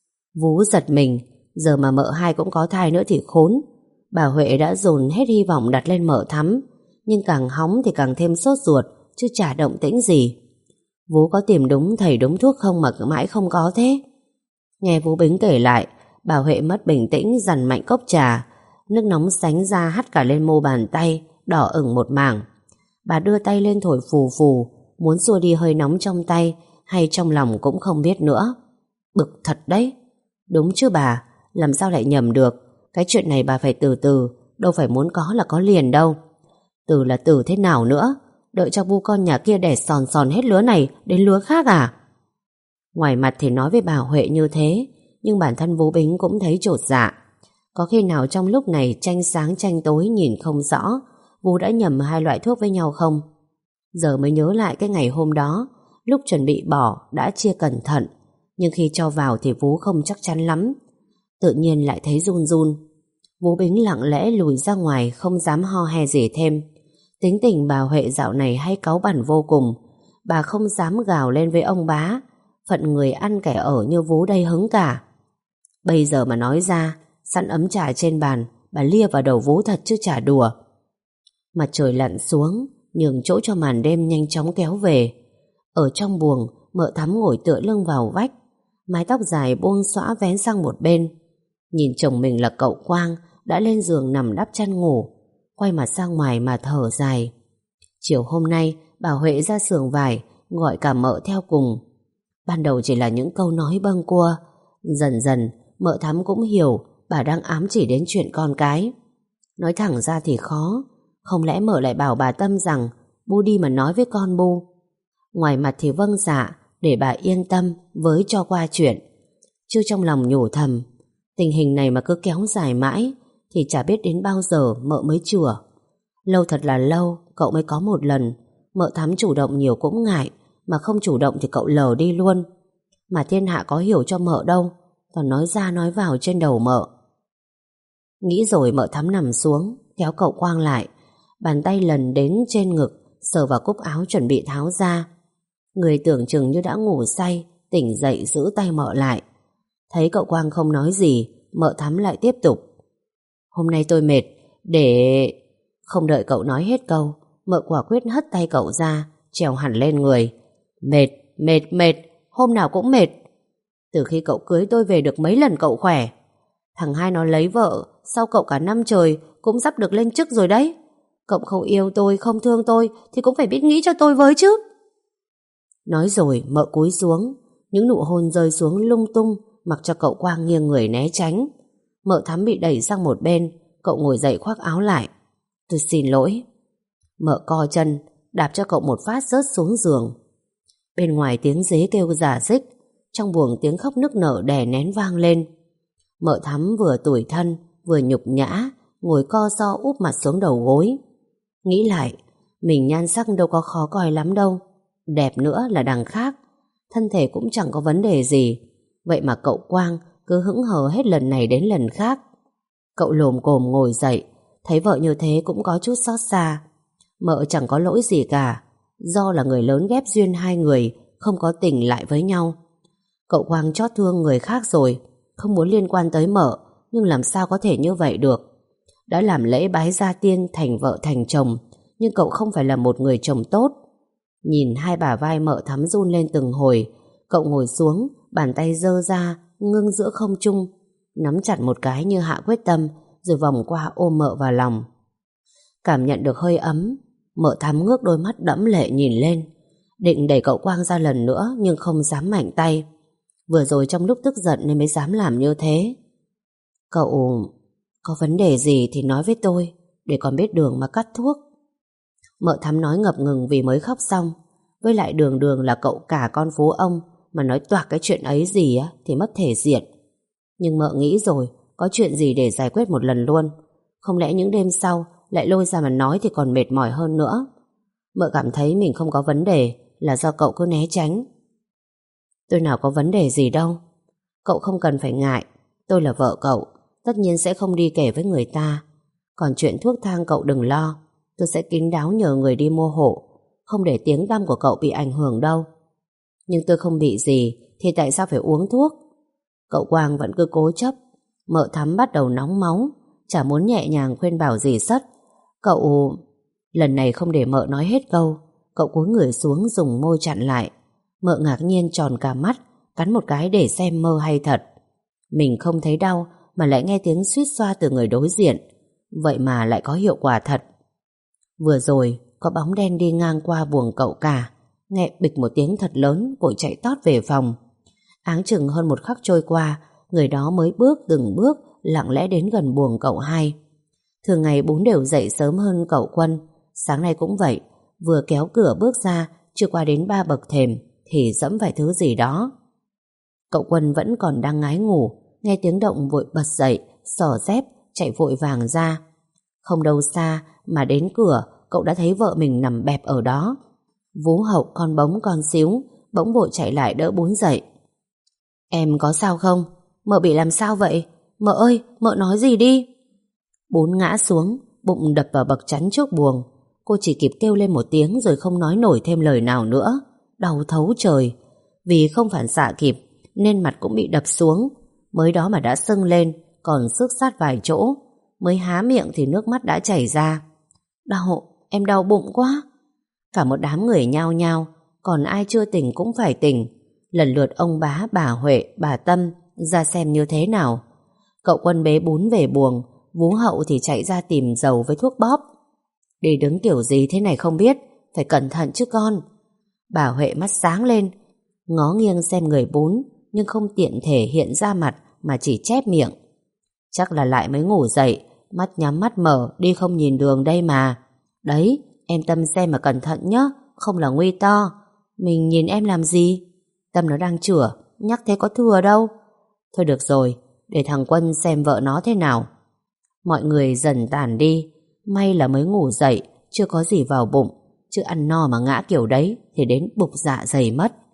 Vú giật mình. Giờ mà mợ hai cũng có thai nữa thì khốn. Bà Huệ đã dồn hết hy vọng đặt lên mợ Thắm, nhưng càng hóng thì càng thêm sốt ruột, chứ chả động tĩnh gì. Vú có tìm đúng thầy đúng thuốc không mà mãi không có thế? Nghe Vú Bính kể lại, bà Huệ mất bình tĩnh dằn mạnh cốc trà. Nước nóng sánh ra hắt cả lên mu bàn tay, đỏ ửng một mảng. Bà đưa tay lên thổi phù phù, muốn xua đi hơi nóng trong tay hay trong lòng cũng không biết nữa. Bực thật đấy. Đúng chứ bà, làm sao lại nhầm được? Cái chuyện này bà phải từ từ, đâu phải muốn có là có liền đâu. Từ là từ thế nào nữa? Đợi cho bu con nhà kia đẻ sòn sòn hết lứa này đến lứa khác à? Ngoài mặt thì nói với bà Huệ như thế, nhưng bản thân Vú Bính cũng thấy chột dạ. Có khi nào trong lúc này tranh sáng tranh tối nhìn không rõ, Vú đã nhầm hai loại thuốc với nhau không? Giờ mới nhớ lại cái ngày hôm đó, lúc chuẩn bị bỏ đã chia cẩn thận, nhưng khi cho vào thì Vú không chắc chắn lắm. Tự nhiên lại thấy run run. Vú Bính lặng lẽ lùi ra ngoài, không dám ho he gì thêm. Tính tình bà Huệ dạo này hay cáu bẳn vô cùng. Bà không dám gào lên với ông bá. Phận người ăn kẻ ở như Vú đây hứng cả. Bây giờ mà nói ra, sẵn ấm trà trên bàn, bà lia vào đầu Vú thật chứ chả đùa. Mặt trời lặn xuống, nhường chỗ cho màn đêm nhanh chóng kéo về. Ở trong buồng, mợ Thắm ngồi tựa lưng vào vách, mái tóc dài buông xõa vén sang một bên. Nhìn chồng mình là cậu Quang đã lên giường nằm đắp chăn ngủ, quay mặt sang ngoài mà thở dài. Chiều hôm nay bà Huệ ra xưởng vải, gọi cả mợ theo cùng. Ban đầu chỉ là những câu nói bâng quơ, dần dần mợ Thắm cũng hiểu bà đang ám chỉ đến chuyện con cái. Nói thẳng ra thì khó, không lẽ mợ lại bảo bà Tâm rằng bu đi mà nói với con bu. Ngoài mặt thì vâng dạ để bà yên tâm với cho qua chuyện, chứ trong lòng nhủ thầm, tình hình này mà cứ kéo dài mãi thì chả biết đến bao giờ mợ mới chữa. Lâu thật là lâu cậu mới có một lần. Mợ Thắm chủ động nhiều cũng ngại, mà không chủ động thì cậu lờ đi luôn. Mà thiên hạ có hiểu cho mợ đâu, còn nói ra nói vào trên đầu mợ. Nghĩ rồi mợ Thắm nằm xuống, kéo cậu Quang lại, bàn tay lần đến trên ngực, sờ vào cúc áo chuẩn bị tháo ra. Người tưởng chừng như đã ngủ say, tỉnh dậy giữ tay mợ lại. Thấy cậu Quang không nói gì, mợ Thắm lại tiếp tục. Hôm nay tôi mệt, để... Không đợi cậu nói hết câu, mợ quả quyết hất tay cậu ra, trèo hẳn lên người. Mệt, mệt, mệt, hôm nào cũng mệt. Từ khi cậu cưới tôi về được mấy lần cậu khỏe. Thằng hai nó lấy vợ, sau cậu cả năm trời, cũng sắp được lên chức rồi đấy. Cậu không yêu tôi, không thương tôi, thì cũng phải biết nghĩ cho tôi với chứ. Nói rồi mợ cúi xuống, những nụ hôn rơi xuống lung tung, mặc cho cậu Quang nghiêng người né tránh. Mợ Thắm bị đẩy sang một bên, cậu ngồi dậy khoác áo lại. Tôi xin lỗi. Mợ co chân, đạp cho cậu một phát rớt xuống giường. Bên ngoài tiếng dế kêu rả rích, trong buồng tiếng khóc nức nở đè nén vang lên. Mợ Thắm vừa tủi thân, vừa nhục nhã, ngồi co ro úp mặt xuống đầu gối. Nghĩ lại, mình nhan sắc đâu có khó coi lắm đâu. Đẹp nữa là đằng khác, thân thể cũng chẳng có vấn đề gì. Vậy mà cậu Quang cứ hững hờ hết lần này đến lần khác. Cậu lồm cồm ngồi dậy, thấy vợ như thế cũng có chút xót xa. Mợ chẳng có lỗi gì cả, do là người lớn ghép duyên hai người không có tình lại với nhau. Cậu Quang chót thương người khác rồi, không muốn liên quan tới mợ, nhưng làm sao có thể như vậy được. Đã làm lễ bái gia tiên thành vợ thành chồng, nhưng cậu không phải là một người chồng tốt. Nhìn hai bả vai mợ Thắm run lên từng hồi, cậu ngồi xuống, bàn tay giơ ra ngưng giữa không trung, nắm chặt một cái như hạ quyết tâm, rồi vòng qua ôm mợ vào lòng. Cảm nhận được hơi ấm, mợ Thắm ngước đôi mắt đẫm lệ nhìn lên, định đẩy cậu Quang ra lần nữa nhưng không dám mạnh tay. Vừa rồi trong lúc tức giận nên mới dám làm như thế. Cậu có vấn đề gì thì nói với tôi, để còn biết đường mà cắt thuốc. Mợ Thắm nói ngập ngừng vì mới khóc xong. Với lại đường đường là cậu cả con phú ông, mà nói toạc cái chuyện ấy gì á thì mất thể diện. Nhưng mợ nghĩ rồi, có chuyện gì để giải quyết một lần luôn. Không lẽ những đêm sau lại lôi ra mà nói thì còn mệt mỏi hơn nữa. Mợ cảm thấy mình không có vấn đề là do cậu cứ né tránh. Tôi nào có vấn đề gì đâu. Cậu không cần phải ngại, tôi là vợ cậu, tất nhiên sẽ không đi kể với người ta. Còn chuyện thuốc thang cậu đừng lo, tôi sẽ kín đáo nhờ người đi mua hộ, không để tiếng tăm của cậu bị ảnh hưởng đâu. Nhưng tôi không bị gì thì tại sao phải uống thuốc? Cậu Quang vẫn cứ cố chấp. Mợ Thắm bắt đầu nóng máu, chả muốn nhẹ nhàng khuyên bảo gì sất. Cậu... Lần này không để mợ nói hết câu, cậu cúi người xuống dùng môi chặn lại. Mợ ngạc nhiên tròn cả mắt, cắn một cái để xem mơ hay thật. Mình không thấy đau mà lại nghe tiếng suýt xoa từ người đối diện. Vậy mà lại có hiệu quả thật. Vừa rồi có bóng đen đi ngang qua buồng cậu cả, nghe bịch một tiếng thật lớn, vội chạy tót về phòng. Áng chừng hơn một khắc trôi qua, người đó mới bước từng bước lặng lẽ đến gần buồng cậu hai. Thường ngày Bún đều dậy sớm hơn cậu Quân, sáng nay cũng vậy. Vừa kéo cửa bước ra, chưa qua đến 3 bậc thềm thì dẫm phải thứ gì đó. Cậu Quân vẫn còn đang ngái ngủ, nghe tiếng động vội bật dậy, xỏ dép chạy vội vàng ra. Không đâu xa mà đến cửa, cậu đã thấy vợ mình nằm bẹp ở đó. Vú Hậu con bóng con xíu bỗng vội chạy lại đỡ Bún dậy. Em có sao không? Mợ bị làm sao vậy? Mợ ơi, mợ nói gì đi? Bún ngã xuống, bụng đập vào bậc chắn trước buồng. Cô chỉ kịp kêu lên một tiếng rồi không nói nổi thêm lời nào nữa. Đau thấu trời. Vì không phản xạ kịp nên mặt cũng bị đập xuống. Mới đó mà đã sưng lên, còn xước sát vài chỗ. Mới há miệng thì nước mắt đã chảy ra. Đau, em đau bụng quá. Cả một đám người nhao nhao, còn ai chưa tỉnh cũng phải tỉnh. Lần lượt ông bá, bà Huệ, bà Tâm ra xem như thế nào. Cậu Quân bế bún về buồng, Vú Hậu thì chạy ra tìm dầu với thuốc bóp. Đi đứng kiểu gì thế này không biết, phải cẩn thận chứ con. Bà Huệ mắt sáng lên, ngó nghiêng xem người bún, nhưng không tiện thể hiện ra mặt mà chỉ chép miệng. Chắc là lại mới ngủ dậy, mắt nhắm mắt mở, đi không nhìn đường đây mà. Đấy, em Tâm xem mà cẩn thận nhé, không là nguy to. Mình nhìn em làm gì? Tâm nó đang chửa, nhắc thế có thừa đâu. Thôi được rồi, để thằng Quân xem vợ nó thế nào. Mọi người dần tản đi. May là mới ngủ dậy, chưa có gì vào bụng, chứ ăn no mà ngã kiểu đấy thì đến bục dạ dày mất.